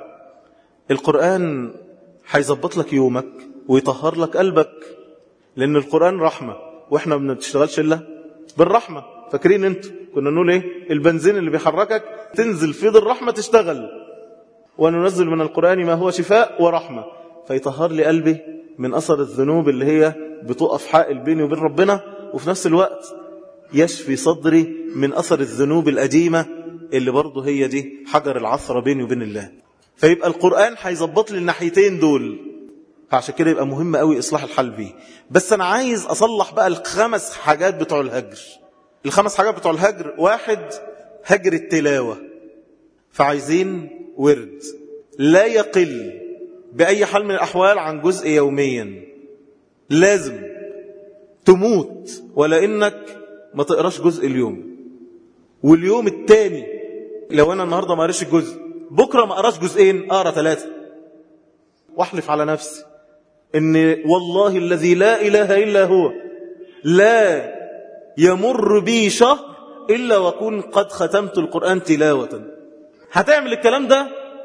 القرآن هيظبط لك يومك ويطهر لك قلبك، لأن القرآن رحمة، وإحنا ما بنشتغلش إلا بالرحمة. فاكرين انتوا كنا نقول ايه؟ البنزين اللي بيحركك تنزل في ذي الرحمة تشتغل، وننزل من القرآن ما هو شفاء ورحمة، فيطهر لي قلبي من أثر الذنوب اللي هي بتقف حائل بيني وبين ربنا، وفي نفس الوقت يشفي صدري من أثر الذنوب القديمة اللي برضه هي دي حجر العثرة بيني وبين الله. فيبقى القرآن هيظبط لي الناحيتين دول، فعشان كده يبقى مهم قوي إصلاح الحال بيه. بس أنا عايز أصلح بقى الخمس حاجات بتوع الهجر. الخمس حاجات بتوع الهجر: واحد، هجر التلاوة، فعايزين ورد لا يقل بأي حال من الأحوال عن جزء يوميا، لازم تموت ولا إنك ما تقراش جزء اليوم. واليوم التاني لو أنا النهاردة ما قراش الجزء، بكرة ما قراش جزئين، أقرأ ثلاثة، واحلف على نفسي إن والله الذي لا إله إلا هو لا يمر بي شهر إلا وكون قد ختمت القرآن تلاوة. هتعمل الكلام ده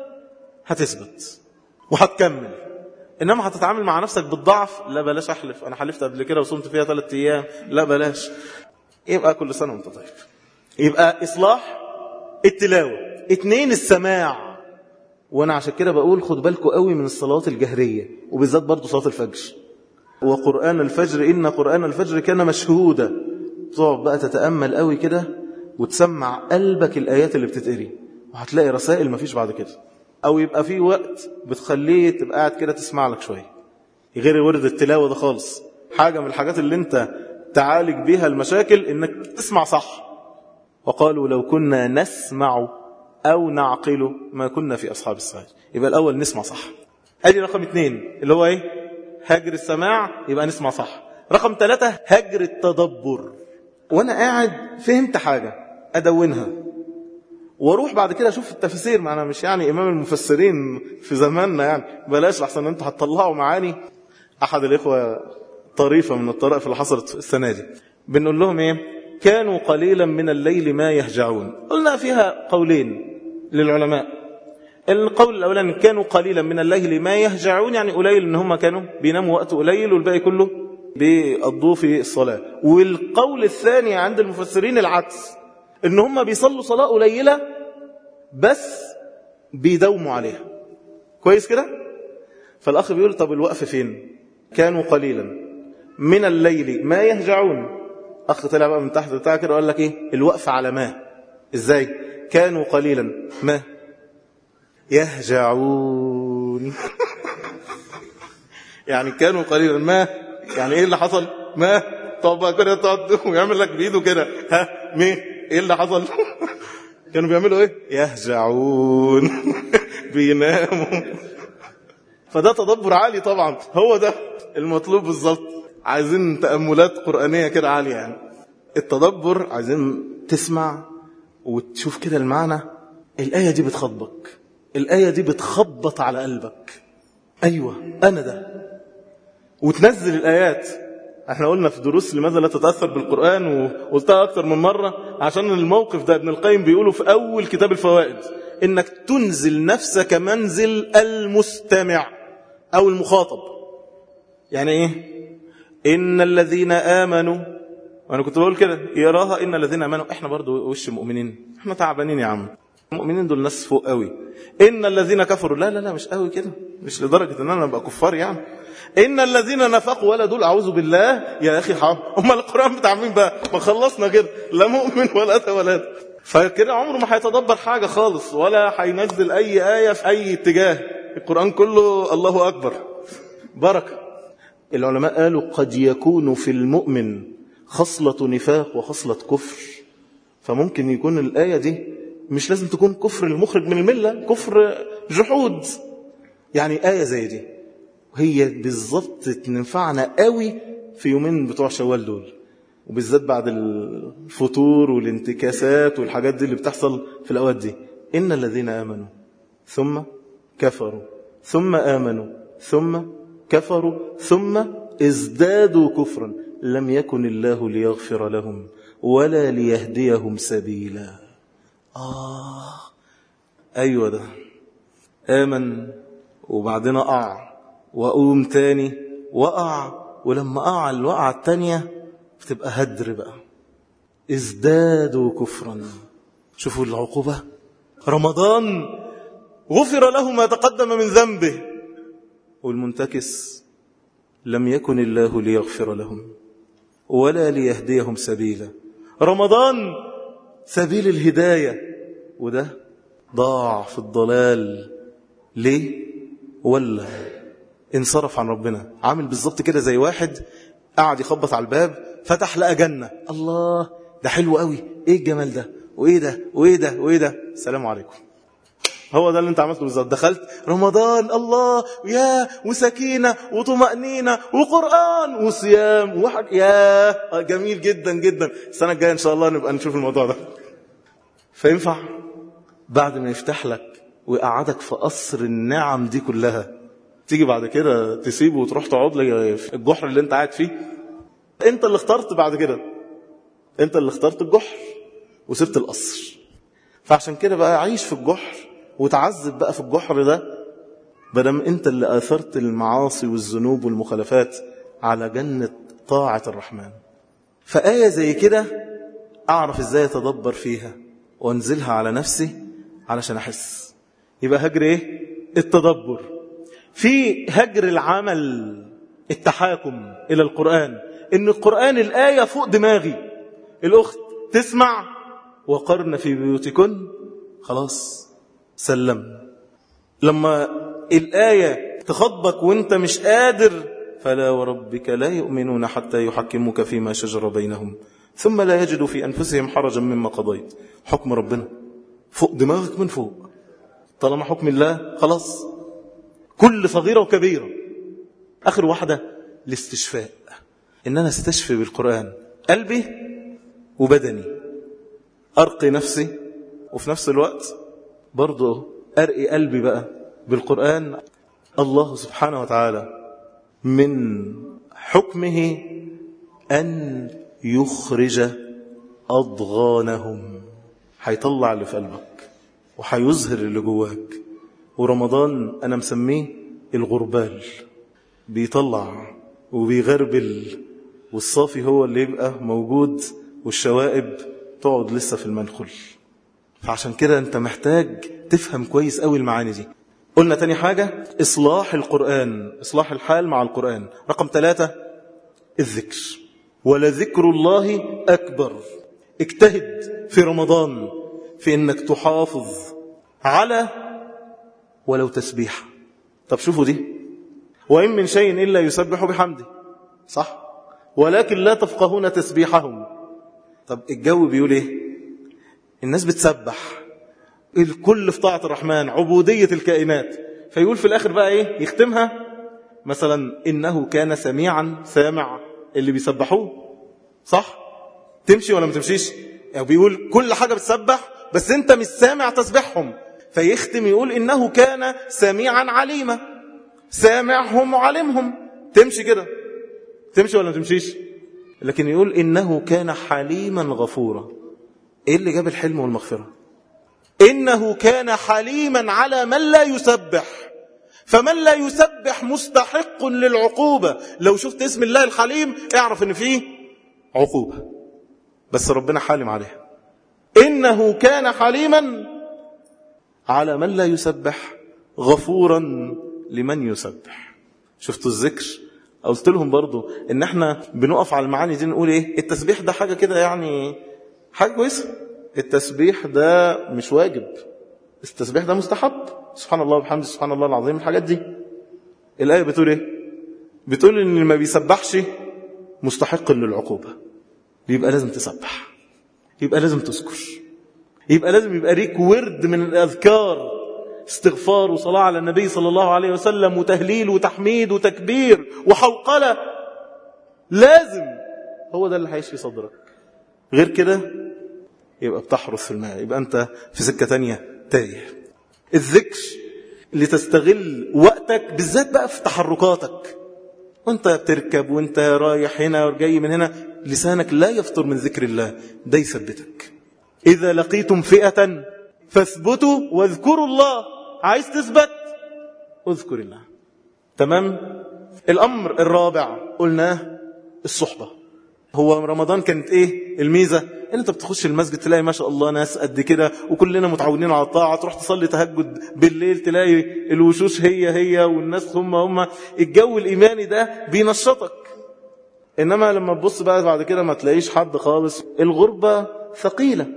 هتثبت وهتكمل. إنما هتتعامل مع نفسك بالضعف، لا بلاش أحلف، أنا حلفت قبل كده وصمت فيها ثلاثة أيام، لا بلاش. يبقى كل سنة وانت طيب. يبقى إصلاح التلاوة. اتنين، السماع. وأنا عشان كده بقول خد بالكوا قوي من الصلوات الجهرية، وبالذات برضو صلاة الفجر. وقرآن الفجر إن قرآن الفجر كان مشهودا. تقعد بقى تتأمل قوي كده وتسمع قلبك الآيات اللي بتتقري، وهتلاقي رسائل مفيش بعد كده. أو يبقى في وقت بتخليه تبقى قاعد كده تسمع لك شوية، غير ورد التلاوة ده خالص. حاجة من الحاجات اللي انت تعالج بيها المشاكل انك تسمع صح. وقالوا لو كنا نسمع أو نعقل ما كنا في أصحاب السعير. يبقى الأول نسمع صح. أدي رقم اتنين اللي هو ايه؟ هجر السماع، يبقى نسمع صح. رقم ثلاثة هجر التدبر. وانا قاعد فهمت حاجة ادونها، واروح بعد كده اشوف التفاسير. معنا مش يعني امام المفسرين في زماننا يعني، بلاش لحسن انتوا هتطلعوا معاني. احد الاخوه طريفه من الطرائف اللي حصلت السنه دي، بنقول لهم ايه؟ كانوا قليلا من الليل ما يهجعون. قلنا فيها قولين للعلماء. القول الاولاني كانوا قليلا من الليل ما يهجعون، يعني قليل ان هم كانوا بيناموا وقت قليل والباقي كله بيقضوه في الصلاه. والقول الثاني عند المفسرين العكس، ان هم بيصلوا صلاه قليله بس بيداوموا عليها. كويس كده؟ فالاخ بيقول طب الوقف فين؟ كانوا قليلا من الليل ما يهجعون. اخ طلع بقى من تحت بتاع كده وقال لك ايه؟ الوقف على ما. ازاي؟ كانوا قليلا ما يهجعون. يعني كانوا قليلا ما، يعني ايه اللي حصل؟ ما طب بقى كده تقعد ويعمل لك بايده كده، ها مين ايه اللي حصل؟ كانوا بيعملوا ايه؟ يهجعون. بيناموا. فده تدبر عالي طبعا، هو ده المطلوب بالظبط. عايزين تأملات قرآنية كده عالية يعني. التدبر عايزين تسمع وتشوف كده المعنى. الآية دي بتخبطك، الآية دي بتخبط على قلبك. أيوة أنا ده. وتنزل الآيات. احنا قلنا في دروس لماذا لا تتأثر بالقرآن، وقلتها أكتر من مرة عشان الموقف ده ابن القيم بيقوله في أول كتاب الفوائد، إنك تنزل نفسك منزل المستمع أو المخاطب. يعني إيه؟ إن الذين آمنوا، وأنا كنت بقول كده يراها إن الذين آمنوا. إحنا برضو وش مؤمنين، إحنا تعبانين يا عم. المؤمنين دول ناس فوق قوي. إن الذين كفروا، لا لا لا مش قوي كده، مش لدرجة إن أنا أبقى كفار يعني. إن الذين نفقوا ولا دول أعوذ بالله يا أخي حرام. أما القرآن بتاع مين بقى؟ ما خلصنا كده، لا مؤمن ولا أتى ولا أتى. فكده عمره ما هيتدبر حاجة خالص، ولا هينزل أي آية في أي اتجاه. القرآن كله الله أكبر بركة. العلماء قالوا قد يكون في المؤمن خصلة نفاق وخصلة كفر. فممكن يكون الآية دي مش لازم تكون كفر المخرج من الملة، كفر جحود. يعني آية زي دي هي بالضبط تنفعنا قوي في يومين بتوع شوال دول، وبالذات بعد الفطور والانتكاسات والحاجات دي اللي بتحصل في الأوقات دي. إن الذين آمنوا ثم كفروا ثم آمنوا ثم كفروا ثم ازدادوا كفرا لم يكن الله ليغفر لهم ولا ليهديهم سبيلا. آه أيوة ده آمن وبعدين أقع وأقوم تاني وأقع، ولما أقع الوقعة التانية بتبقى هدر بقى. ازدادوا كفرا. شوفوا العقوبة. رمضان غفر له ما تقدم من ذنبه، والمنتكس لم يكن الله ليغفر لهم ولا ليهديهم سبيلا. رمضان سبيل الهداية، وده ضاع في الضلال. ليه؟ ولا انصرف عن ربنا. عامل بالظبط كده زي واحد قاعد يخبط على الباب، فتح لقى جنة. الله ده حلو قوي، ايه الجمال ده وايه ده وايه ده وايه ده. السلام عليكم. هو ده اللي انت عملته بالظبط. دخلت رمضان الله يا وسكينة وطمأنينة وقرآن وصيام وحد، يا جميل جدا جدا. السنة الجاية ان شاء الله نبقى نشوف الموضوع ده. فينفع بعد ما يفتح لك ويقعدك في قصر النعم دي كلها تيجي بعد كده تسيبه وتروح تقعد لي في الجحر اللي انت قاعد فيه؟ انت اللي اخترت بعد كده، انت اللي اخترت الجحر وسبت القصر. فعشان كده بقى عيش في الجحر وتعذب بقى في الجحر ده، بدم انت اللي اثرت المعاصي والذنوب والمخالفات على جنة طاعة الرحمن. فآية زي كده اعرف ازاي اتدبر فيها وانزلها على نفسي علشان احس. يبقى هجر ايه؟ التدبر. في هجر العمل، التحاكم الى القرآن، ان القرآن الآية فوق دماغي. الاخت تسمع وقرن في بيوتكن، خلاص سلم. لما الآية تخطبك وانت مش قادر، فلا وربك لا يؤمنون حتى يحكموك فيما شجر بينهم ثم لا يجدوا في أنفسهم حرجا مما قضيت. حكم ربنا فوق دماغك من فوق. طالما حكم الله خلاص، كل صغيرة وكبيرة. آخر واحدة الاستشفاء، إن أنا استشفي بالقرآن قلبي وبدني، أرقي نفسي وفي نفس الوقت برضه أرقي قلبي بقى بالقرآن. الله سبحانه وتعالى من حكمه أن يخرج أضغانهم، هيطلع اللي في قلبك وهيظهر اللي جواك. ورمضان أنا مسميه الغربال، بيطلع وبيغربل، والصافي هو اللي يبقى موجود والشوائب تقعد لسه في المنخل. فعشان كده أنت محتاج تفهم كويس قوي المعاني دي. قلنا تاني حاجة إصلاح القرآن، إصلاح الحال مع القرآن. رقم ثلاثة الذكر، ولذكر الله أكبر. اجتهد في رمضان في أنك تحافظ على ولو تسبيح. طب شوفوا دي، وإن من شيء إلا يسبح بحمده، صح؟ ولكن لا تفقهون تسبيحهم. طب الجو بيقول إيه؟ الناس بتسبح، الكل في طاعة الرحمن، عبودية الكائنات. فيقول في الآخر بقى إيه؟ يختمها مثلا إنه كان سميعا سامع اللي بيسبحوه، صح؟ تمشي ولا ما تمشيش؟ يعني بيقول كل حاجة بتسبح بس أنت مش سامع تسبحهم. فيختم يقول إنه كان سميعا عليما، سامعهم وعلمهم. تمشي كده؟ تمشي ولا ما تمشيش؟ لكن يقول إنه كان حليما غفورا. إيه اللي جاب الحلم والمغفرة؟ إنه كان حليما على من لا يسبح. فمن لا يسبح مستحق للعقوبة. لو شفت اسم الله الحليم اعرف ان فيه عقوبة، بس ربنا حالم عليها. إنه كان حليما على من لا يسبح غفورا لمن يسبح. شفتوا الذكر؟ قلت لهم برضو ان احنا بنقف على المعاني دي نقول ايه؟ التسبيح ده حاجة كده يعني حاجة كويسة. التسبيح ده مش واجب، التسبيح ده مستحب. سبحان الله وبحمده سبحان الله العظيم، الحاجات دي. الآية بتقول ايه؟ بتقول ان اللي ما بيسبحش مستحق للعقوبة. يبقى لازم تسبح، يبقى لازم تذكر، يبقى لازم يبقى ليك ورد من الأذكار، استغفار وصلاة على النبي صلى الله عليه وسلم وتهليل وتحميد وتكبير وحوقلة. لازم، هو ده اللي هيشفي صدرك. غير كده يبقى بتحرث في الماء، يبقى أنت في سكة تانية تايه. الذكر اللي تستغل وقتك بالذات بقى في تحركاتك، وانت بتركب وانت رايح هنا وجاي من هنا، لسانك لا يفطر من ذكر الله، ده يثبتك. إذا لقيتم فئة فاثبتوا واذكروا الله. عايز تثبت؟ اذكر الله. تمام؟ الأمر الرابع قلناه الصحبة. هو رمضان كانت ايه الميزة؟ ان انت بتخش المسجد تلاقي ما شاء الله ناس قد كده وكلنا متعاونين على الطاعة، تروح تصلي تهجد بالليل تلاقي الوشوش هي هي والناس هم هم. الجو الإيماني ده بينشطك. إنما لما تبص بقى بعد كده ما تلاقيش حد خالص. الغربة ثقيلة،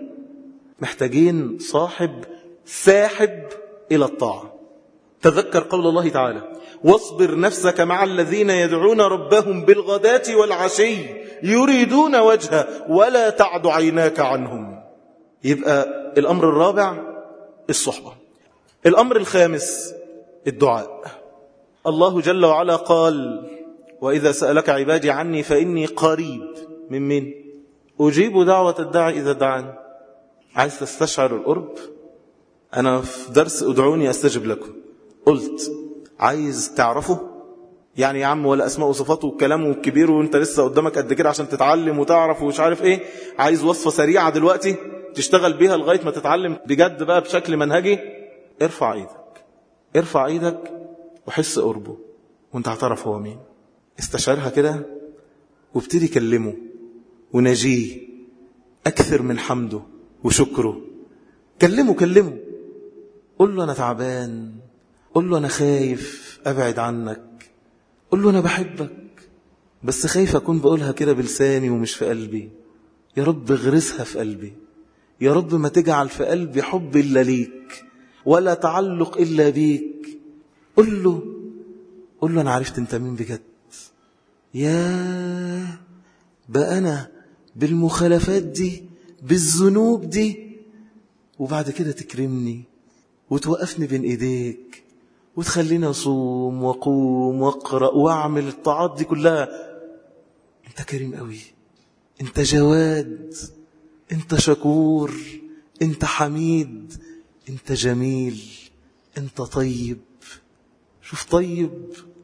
محتاجين صاحب ساحب إلى الطاعة. تذكر قول الله تعالى واصبر نفسك مع الذين يدعون ربهم بالغداة والعشي يريدون وجهه ولا تعد عيناك عنهم. يبقى الأمر الرابع الصحبة. الأمر الخامس الدعاء. الله جل وعلا قال وإذا سألك عبادي عني فإني قريب من من أجيب دعوة الداعي إذا دعاني. عايز تستشعر القرب؟ أنا في درس ادعوني أستجب لكم قلت عايز تعرفه يعني يا عم، ولا أسماء وصفاته وكلامه الكبير وانت لسه قدامك قد كده عشان تتعلم وتعرف ومش عارف ايه. عايز وصفة سريعة دلوقتي تشتغل بيها لغاية ما تتعلم بجد بقى بشكل منهجي. ارفع ايدك، ارفع ايدك وحس قربه وانت هتعرف هو مين. استشعرها كده وابتدي كلمه ونجيه أكثر من حمده وشكره. كلمه كلمه قل له أنا تعبان، قل له أنا خايف أبعد عنك، قل له أنا بحبك بس خايف أكون بقولها كده بلساني ومش في قلبي. يا رب اغرسها في قلبي، يا رب ما تجعل في قلبي حب إلا ليك ولا تعلق إلا بيك. قل له قل له أنا عرفت أنت مين بجد. يا بقى أنا بالمخالفات دي بالذنوب دي وبعد كده تكرمني وتوقفني بين إيديك وتخليني أصوم وقوم واقرأ وأعمل الطاعات دي كلها. أنت كريم قوي، أنت جواد، أنت شكور، انت حميد، انت جميل، انت طيب. شوف طيب،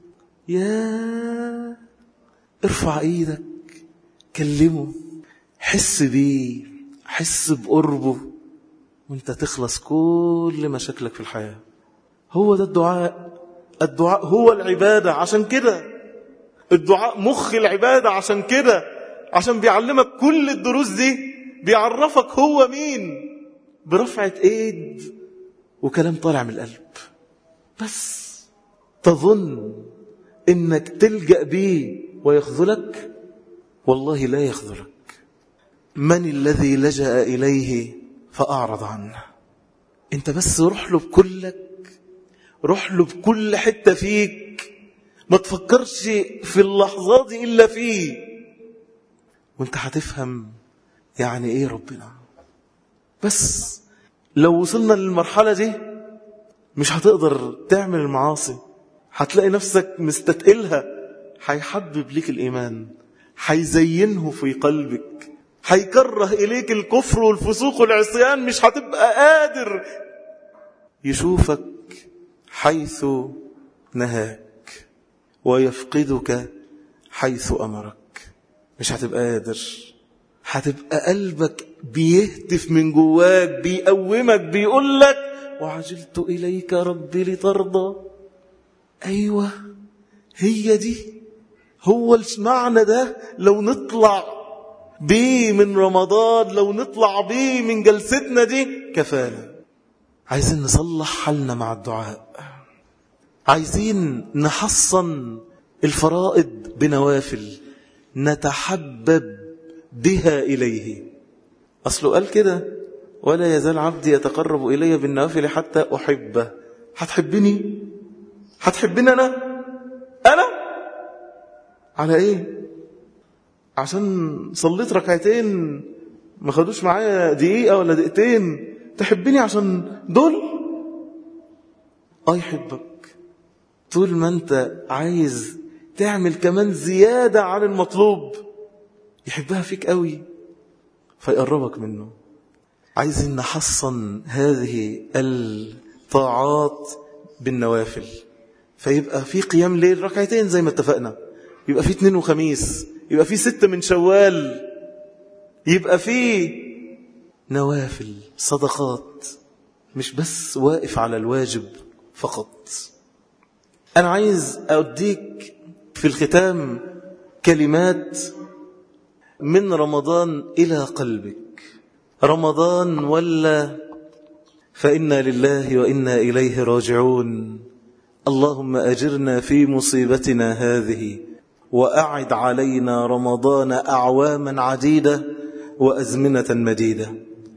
يا ارفع ايدك، كلمه، حس بيه، حس بقربه، وانت تخلص كل مشاكلك في الحياة. هو ده الدعاء. الدعاء هو العبادة. عشان كده الدعاء مخ العبادة. عشان كده عشان بيعلمك كل الدروس دي، بيعرفك هو مين برفعة ايد وكلام طالع من القلب. بس تظن انك تلجأ بيه ويخذلك؟ والله لا يخذلك. من الذي لجأ إليه فأعرض عنه؟ انت بس روح له بكلك، روح له بكل حتة فيك، ما تفكرش في اللحظات دي إلا فيه، وانت هتفهم يعني ايه ربنا. بس لو وصلنا للمرحلة دي مش هتقدر تعمل المعاصي، هتلاقي نفسك مستتقلها. هيحبب ليك الإيمان، هيزينه في قلبك، هيكره إليك الكفر والفسوق والعصيان. مش هتبقى قادر يشوفك حيث نهاك ويفقدك حيث أمرك. مش هتبقى قادر. هتبقى قلبك بيهتف من جواك، بيقومك، بيقولك وعجلت إليك ربي لترضى. أيوة، هي دي، هو المعنى ده. لو نطلع بيه من رمضان، لو نطلع بيه من جلستنا دي، كفانا. عايزين نصلح حالنا مع الدعاء، عايزين نحصن الفرائض بنوافل نتحبب بها إليه. أصله قال كده: ولا يزال عبدي يتقرب إلي بالنوافل حتى أحبه. هتحبني؟ هتحبني أنا؟ أنا؟ على إيه؟ عشان صليت ركعتين ما خدوش معايا دقيقة ولا دقيقتين تحبني عشان دول؟ آه يحبك طول ما أنت عايز تعمل كمان زيادة عن المطلوب. يحبها فيك قوي فيقربك منه. عايزين نحصن هذه الطاعات بالنوافل، فيبقى في قيام ليل ركعتين زي ما اتفقنا، يبقى في اثنين وخميس، يبقى في ستة من شوال، يبقى في نوافل صدقات، مش بس واقف على الواجب فقط. أنا عايز أوديك في الختام كلمات من رمضان إلى قلبك. رمضان ولا فإنا لله وإنا إليه راجعون. اللهم أجرنا في مصيبتنا هذه وأعد علينا رمضان أعواما عديدة وأزمنة مديدة.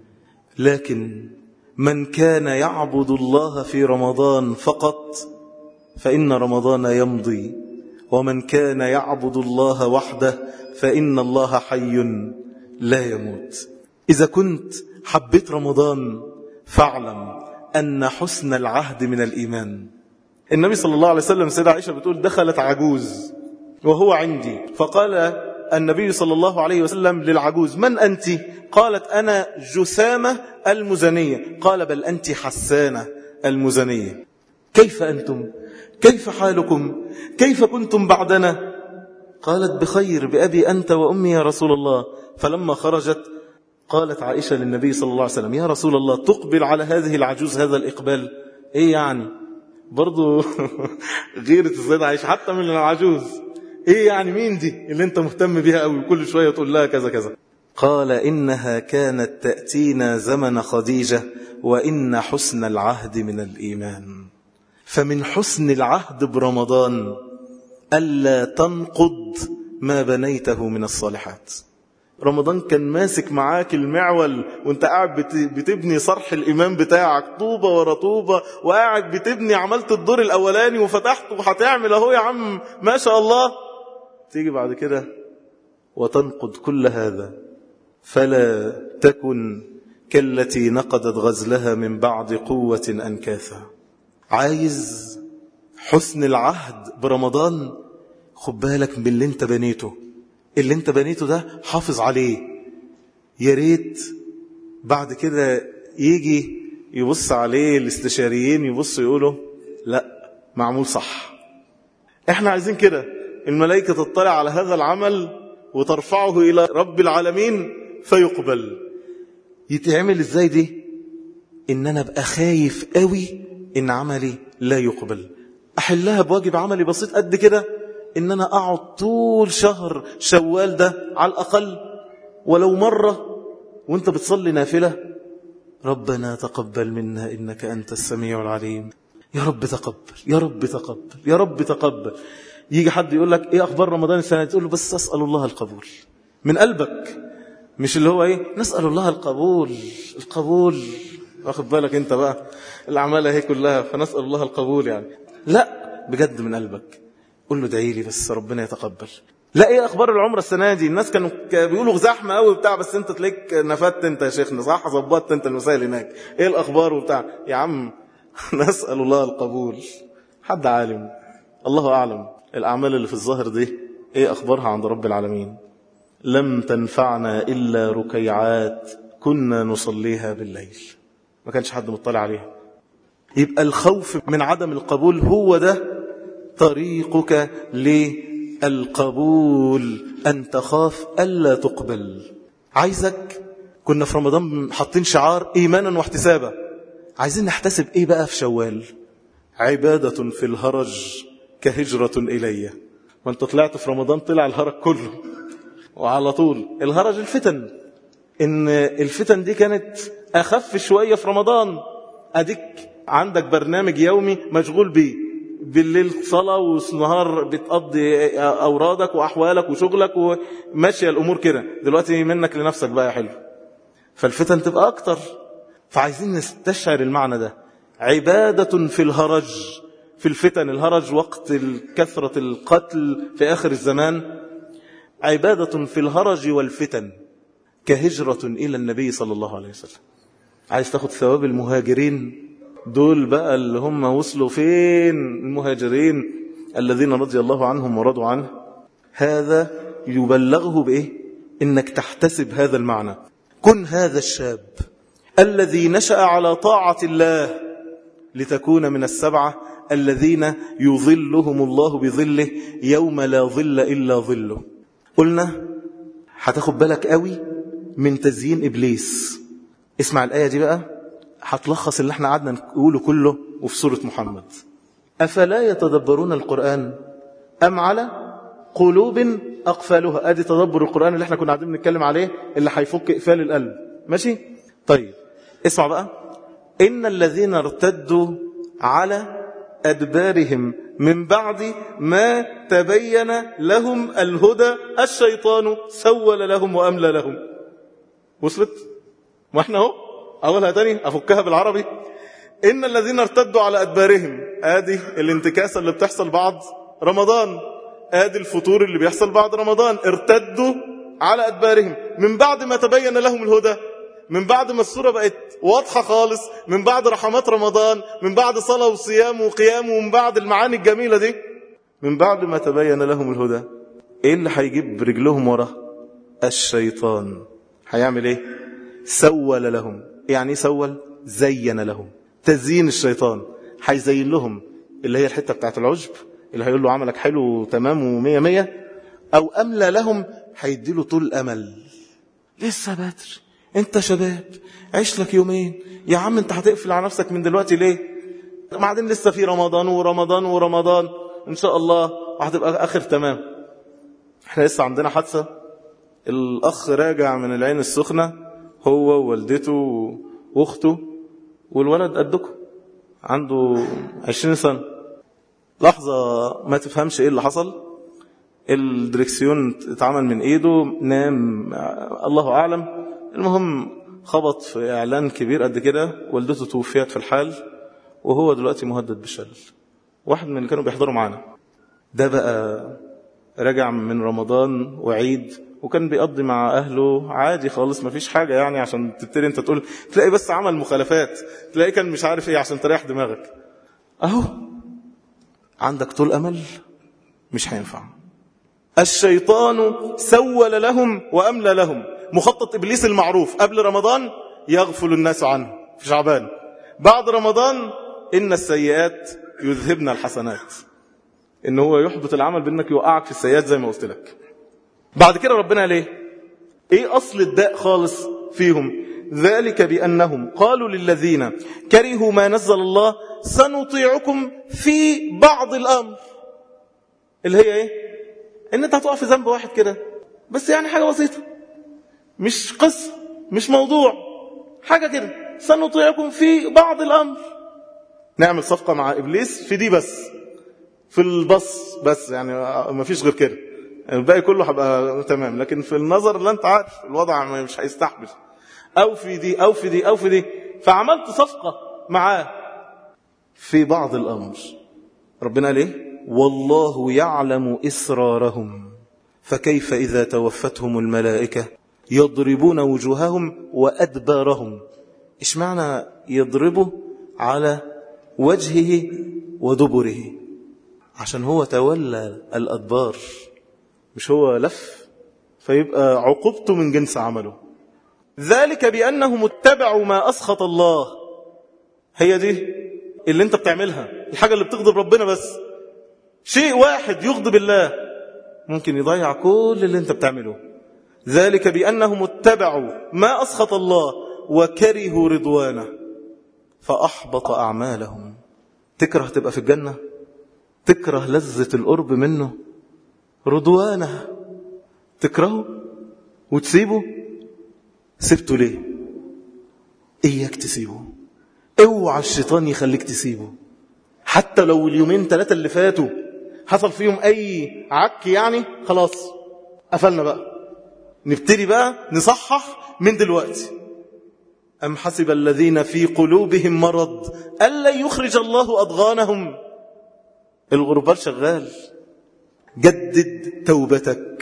لكن من كان يعبد الله في رمضان فقط فإن رمضان يمضي، ومن كان يعبد الله وحده فإن الله حي لا يموت. إذا كنت حبيت رمضان فاعلم أن حسن العهد من الإيمان. النبي صلى الله عليه وسلم، سيدة عائشة بتقول: دخلت عجوز وهو عندي، فقال النبي صلى الله عليه وسلم للعجوز: من أنت؟ قالت: أنا جسامة المزنية. قال: بل أنت حسانة المزنية. كيف أنتم؟ كيف حالكم؟ كيف كنتم بعدنا؟ قالت: بخير، بأبي أنت وأمي يا رسول الله. فلما خرجت قالت عائشة للنبي صلى الله عليه وسلم: يا رسول الله، تقبل على هذه العجوز هذا الإقبال؟ إيه يعني؟ برضو غيرة السيدة عائشة حتى من العجوز. إيه يعني؟ مين دي اللي أنت مهتم بها أوي وكل شوية تقول لها كذا كذا؟ قال: إنها كانت تأتينا زمن خديجة، وإن حسن العهد من الإيمان. فمن حسن العهد برمضان ألا تنقض ما بنيته من الصالحات. رمضان كان ماسك معاك المعول وانت قاعد بتبني صرح الإيمان بتاعك طوبة ورا طوبة، وقاعد بتبني، عملت الدور الأولاني وفتحت وهتعمل اهو يا عم ما شاء الله. تيجي بعد كده وتنقض كل هذا. فلا تكن كالتي نقضت غزلها من بعد قوة أنكاثا. عايز حسن العهد برمضان؟ خد بالك باللي انت بنيته. اللي انت بنيته ده حافظ عليه. يا ريت بعد كده يجي يبص عليه الاستشاريين يبص يقولوا لا معمول صح. احنا عايزين كده الملائكة تطلع على هذا العمل وترفعه إلى رب العالمين فيقبل. يتعمل ازاي دي؟ ان انا ابقى خايف قوي ان عملي لا يقبل. احلها بواجب عملي بسيط قد كده، ان انا اقعد طول شهر شوال ده على الاقل ولو مرة وانت بتصلي نافلة ربنا تقبل منا انك انت السميع العليم، يا رب تقبل يا رب تقبل يا رب تقبل. يجي حد يقول لك ايه اخبار رمضان السنة، تقول له بس اسأل الله القبول من قلبك، مش اللي هو ايه نسأل الله القبول القبول واخد بالك انت بقى الاعمال اهي كلها فنسأل الله القبول يعني، لا بجد من قلبك قول له ادعي لي بس ربنا يتقبل. لا ايه اخبار العمره السنه دي؟ الناس كانوا بيقولوا زحمه قوي بتاع، بس انت تلاقيك نفدت انت يا شيخنا صح، ظبطت انت المسائل هناك، ايه الاخبار وبتاع يا عم نسأل الله القبول. حد عالم الله اعلم الاعمال اللي في الظاهر دي ايه اخبارها عند رب العالمين. لم تنفعنا الا ركيعات كنا نصليها بالليل، ما كانش حد مطلع عليها. يبقى الخوف من عدم القبول هو ده طريقك للقبول، أن تخاف ألا تقبل. عايزك كنا في رمضان حاطين شعار إيمانا واحتسابا، عايزين نحتسب إيه بقى في شوال؟ عبادة في الهرج كهجرة إلي. وانت طلعت في رمضان طلع الهرج كله وعلى طول الهرج الفتن، إن الفتن دي كانت أخف شوية في رمضان. أديك عندك برنامج يومي مشغول بيه، بالليل صلاة والنهار بتقضي أورادك وأحوالك وشغلك وماشية الأمور كده، دلوقتي منك لنفسك بقى حلو، فالفتن تبقى أكتر. فعايزين نستشعر المعنى ده، عبادة في الهرج في الفتن. الهرج وقت كثرة القتل في آخر الزمان، عبادة في الهرج والفتن كهجرة إلى النبي صلى الله عليه وسلم. عايز تاخد ثواب المهاجرين دول بقى اللي هم وصلوا فين؟ المهاجرين الذين رضي الله عنهم ورضوا عنه. هذا يبلغه بإيه؟ إنك تحتسب هذا المعنى. كن هذا الشاب الذي نشأ على طاعة الله لتكون من السبعة الذين يظلهم الله بظله يوم لا ظل إلا ظله. قلنا هتاخد بالك قوي من تزيين إبليس. اسمع الآية دي بقى، هتلخص اللي احنا قعدنا نقوله كله وفي سورة محمد. أفلا يتدبرون القرآن أم على قلوب أقفالها. أدي تدبر القرآن اللي احنا كنا قاعدين نتكلم عليه، اللي هيفك إقفال القلب. ماشي؟ طيب اسمع بقى. إن الذين ارتدوا على أدبارهم من بعد ما تبين لهم الهدى الشيطان سول لهم وأملى لهم. وصلت؟ ما احنا اهو أولها تاني أفكها بالعربي. إن الذين ارتدوا على أدبارهم، آدي الانتكاسة اللي بتحصل بعد رمضان، آدي الفطور اللي بيحصل بعد رمضان. ارتدوا على أدبارهم من بعد ما تبين لهم الهدى، من بعد ما الصورة بقت واضحة خالص، من بعد رحمات رمضان، من بعد صلاة وصيام وقيام، ومن بعد المعاني الجميلة دي، من بعد ما تبين لهم الهدى. ايه اللي هيجيب رجلهم ورا؟ الشيطان. هيعمل ايه؟ سول لهم. يعني سول؟ زين لهم. تزيين الشيطان هيزين لهم اللي هي الحتة بتاعت العجب، اللي هيقول له عملك حلو تمام ومية مية، او املى لهم هيديله طول امل. لسه بدر، انت شباب، عيش لك يومين يا عم، انت هتقفل على نفسك من دلوقتي ليه؟ بعدين لسه في رمضان ورمضان ورمضان ان شاء الله وهتبقى اخر تمام. احنا لسه عندنا حادثة، الاخ راجع من العين السخنة هو ووالدته واخته، والولد قدكم عنده عشرين سنة. لحظة ما تفهمش ايه اللي حصل، الدريكسيون اتعمل من ايده، نام الله اعلم. المهم خبط في اعلان كبير قد كده، والدته توفيت في الحال، وهو دلوقتي مهدد بالشلل. واحد من اللي كانوا بيحضروا معانا ده بقى رجع من رمضان وعيد، وكان بيقضي مع أهله عادي خالص، ما فيش حاجة يعني عشان تبتدي انت تقول، تلاقي بس عمل مخالفات، تلاقي كان مش عارف ايه عشان تريح دماغك. اهو عندك طول أمل مش هينفع. الشيطان سول لهم وأملى لهم. مخطط إبليس المعروف قبل رمضان يغفل الناس عنه، في شعبان. بعد رمضان إن السيئات يذهبن الحسنات، إن هو يحبط العمل بأنك يوقعك في السيئات زي ما قلت لك. بعد كده ربنا ليه إيه أصل الداء خالص فيهم؟ ذلك بأنهم قالوا للذين كرهوا ما نزل الله سنطيعكم في بعض الأمر، اللي هي إيه؟ إن أنت هتقع في ذنب واحد كده بس، يعني حاجة بسيطة، مش قصة، مش موضوع، حاجة كده، سنطيعكم في بعض الأمر. نعمل صفقة مع إبليس في دي بس، في البص بس، يعني ما فيش غير كده، الباقي كله هبقى تمام، لكن في النظر لا، أنت عارف الوضع مش هيستحمل، أو في دي أو في دي أو في دي. فعملت صفقة معاه في بعض الأمر. ربنا ليه؟ والله يعلم إسرارهم فكيف إذا توفتهم الملائكة يضربون وجوههم وأدبارهم. إيش معنى يضربوا على وجهه ودبره؟ عشان هو تولى الأدبار، مش هو لف، فيبقى عقوبته من جنس عمله. ذلك بأنهم اتبعوا ما أسخط الله. هي دي اللي انت بتعملها، الحاجة اللي بتغضب ربنا، بس شيء واحد يغضب الله ممكن يضيع كل اللي انت بتعمله. ذلك بأنهم اتبعوا ما أسخط الله وكرهوا رضوانه فأحبط أعمالهم. تكره تبقى في الجنة؟ تكره لذة القرب منه؟ رضوانه تكرهه وتسيبه؟ سبته ليه؟ إياك تسيبه، اوعى الشيطان يخليك تسيبه، حتى لو اليومين ثلاثة اللي فاتوا حصل فيهم أي عك، يعني خلاص قفلنا بقى، نبتدي بقى نصحح من دلوقتي. أم حسب الذين في قلوبهم مرض ألا يخرج الله أضغانهم. الغربال شغال. جدد توبتك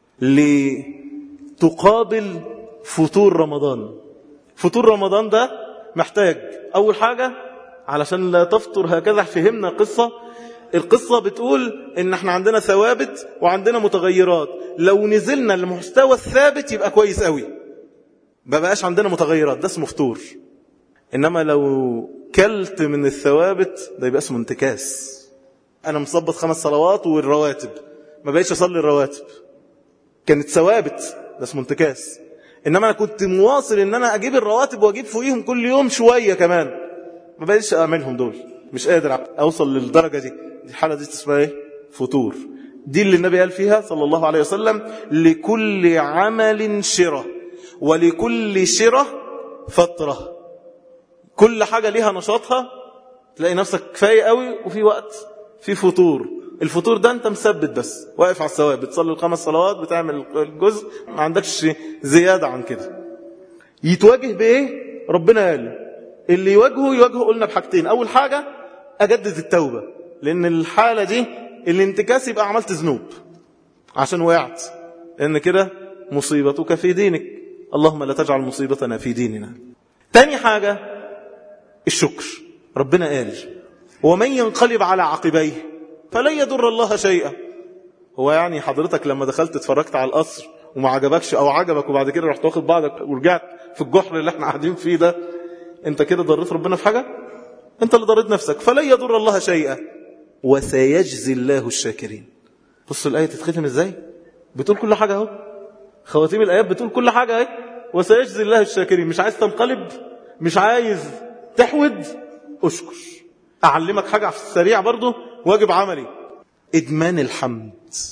لتقابل فتور رمضان. فتور رمضان ده محتاج أول حاجة، علشان لا تفطر هكذا، فهمنا قصة. القصة بتقول إن احنا عندنا ثوابت وعندنا متغيرات، لو نزلنا لمستوى الثابت يبقى كويس قوي، ما بقاش عندنا متغيرات، ده اسمه فطور. إنما لو كلت من الثوابت ده يبقى اسمه انتكاس. أنا مصبت خمس صلوات والرواتب، ما بقيتش أصلي الرواتب، كانت ثوابت، ده اسمه انتكاس. إنما أنا كنت مواصل إن أنا أجيب الرواتب وأجيب فوقيهم كل يوم شوية كمان، ما بقيتش أعملهم دول، مش قادر أوصل للدرجة دي. الحالة دي تسمى إيه؟ فطور. دي اللي النبي قال فيها صلى الله عليه وسلم: لكل عمل شرة ولكل شرة فترة. كل حاجة ليها نشاطها، تلاقي نفسك كفاية قوي وفي وقت في فطور. الفطور ده انت مثبت بس، واقف على الثواب، بتصلي الخمس صلوات، بتعمل الجزء، ما عندكش زيادة عن كده. يتواجه بإيه؟ ربنا قال اللي يواجهه يواجهه قلنا بحاجتين. أول حاجة أجدد التوبة، لأن الحالة دي الانتكاس يبقى عملت ذنوب عشان وقعت، لأن كده مصيبتك في دينك، اللهم لا تجعل مصيبتنا في ديننا. تاني حاجة الشكر. ربنا قال ومن ينقلب على عقبيه فلن يضر الله شيئا. هو يعني حضرتك لما دخلت اتفرجت على القصر وما عجبكش، او عجبك وبعد كده رحت واخد بعضك ورجعت في الجحر اللي احنا قاعدين فيه ده، انت كده ضريت ربنا في حاجة؟ انت اللي ضريت نفسك. فلن يضر الله شيئا وسيجزي الله الشاكرين. بص الآية تتختم ازاي؟ بتقول كل حاجة اهو، خواتيم الآيات بتقول كل حاجة اهي. وسيجزي الله الشاكرين. مش عايز تنقلب، مش عايز تحود، اشكر. أعلمك حاجة في السريع برضو، واجب عملي، إدمان الحمد.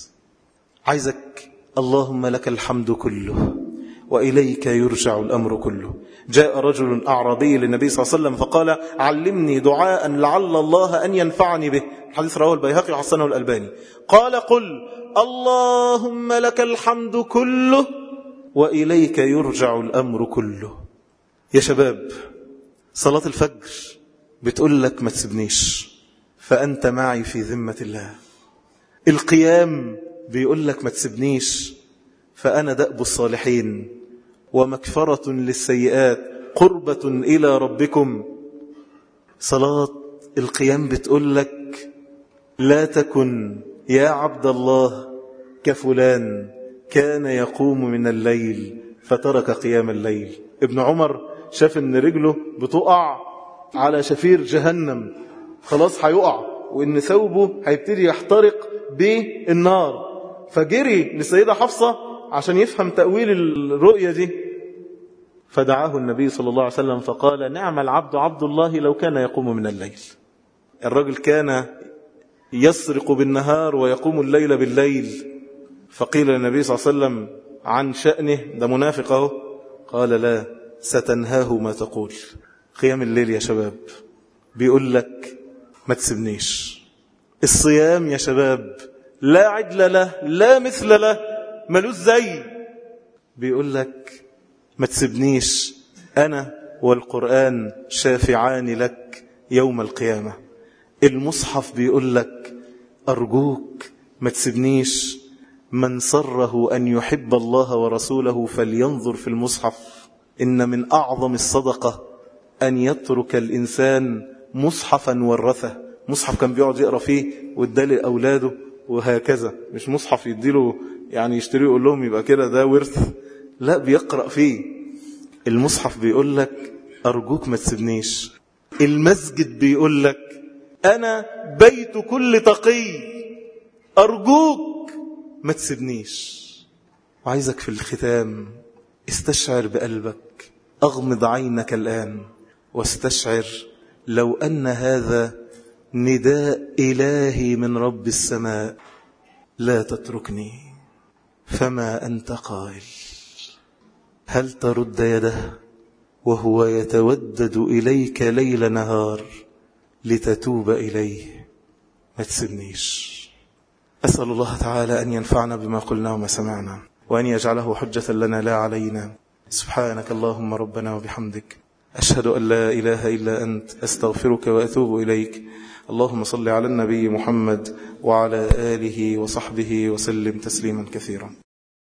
عايزك اللهم لك الحمد كله وإليك يرجع الأمر كله. جاء رجل أعرابي للنبي صلى الله عليه وسلم فقال علمني دعاء لعل الله أن ينفعني به. الحديث رواه البيهقي وحسنه الألباني. قال قل اللهم لك الحمد كله وإليك يرجع الأمر كله. يا شباب، صلاة الفجر بتقول لك ما تسيبنيش فأنت معي في ذمة الله. القيام بيقول لك ما تسيبنيش فأنا دأب الصالحين ومكفرة للسيئات قربة إلى ربكم. صلاة القيام بتقول لك لا تكن يا عبد الله كفلان كان يقوم من الليل فترك قيام الليل. ابن عمر شاف ان رجله بتقع على شفير جهنم خلاص هيقع، وان ثوبه هيبتدي يحترق بالنار، فجري لسيدة حفصة عشان يفهم تأويل الرؤية دي. فدعاه النبي صلى الله عليه وسلم فقال: نعم العبد عبد الله لو كان يقوم من الليل. الرجل كان يسرق بالنهار ويقوم الليل بالليل. فقيل للنبي صلى الله عليه وسلم عن شأنه: ده منافق اهو. قال: لا، ستنهاه ما تقول. قيام الليل يا شباب بيقول لك ما تسبنيش. الصيام يا شباب لا عدل له، لا مثل له، ملوش زي. بيقول لك ما تسبنيش، أنا والقرآن شافعان لك يوم القيامة. المصحف بيقول لك أرجوك ما تسبنيش. من سره أن يحب الله ورسوله فلينظر في المصحف. إن من أعظم الصدقة أن يترك الإنسان مصحفا ورثه. مصحف كان بيقعد يقرأ فيه واداله أولاده وهكذا، مش مصحف يديله يعني يشتريه يقول لهم يبقى كده ده ورث، لا، بيقرأ فيه. المصحف بيقول لك أرجوك ما تسبنيش. المسجد بيقول لك أنا بيت كل تقي، أرجوك ما تسبنيش. وعايزك في الختام استشعر بقلبك، أغمض عينك الآن واستشعر لو أن هذا نداء إلهي من رب السماء: لا تتركني. فما أنت قائل؟ هل ترد يده وهو يتودد إليك ليل نهار لتتوب إليه؟ ما تسبنيش. أسأل الله تعالى أن ينفعنا بما قلنا وما سمعنا، وأن يجعله حجة لنا لا علينا. سبحانك اللهم ربنا وبحمدك، أشهد أن لا إله إلا أنت، أستغفرك وأتوب إليك. اللهم صل على النبي محمد وعلى آله وصحبه وسلم تسليما كثيرا.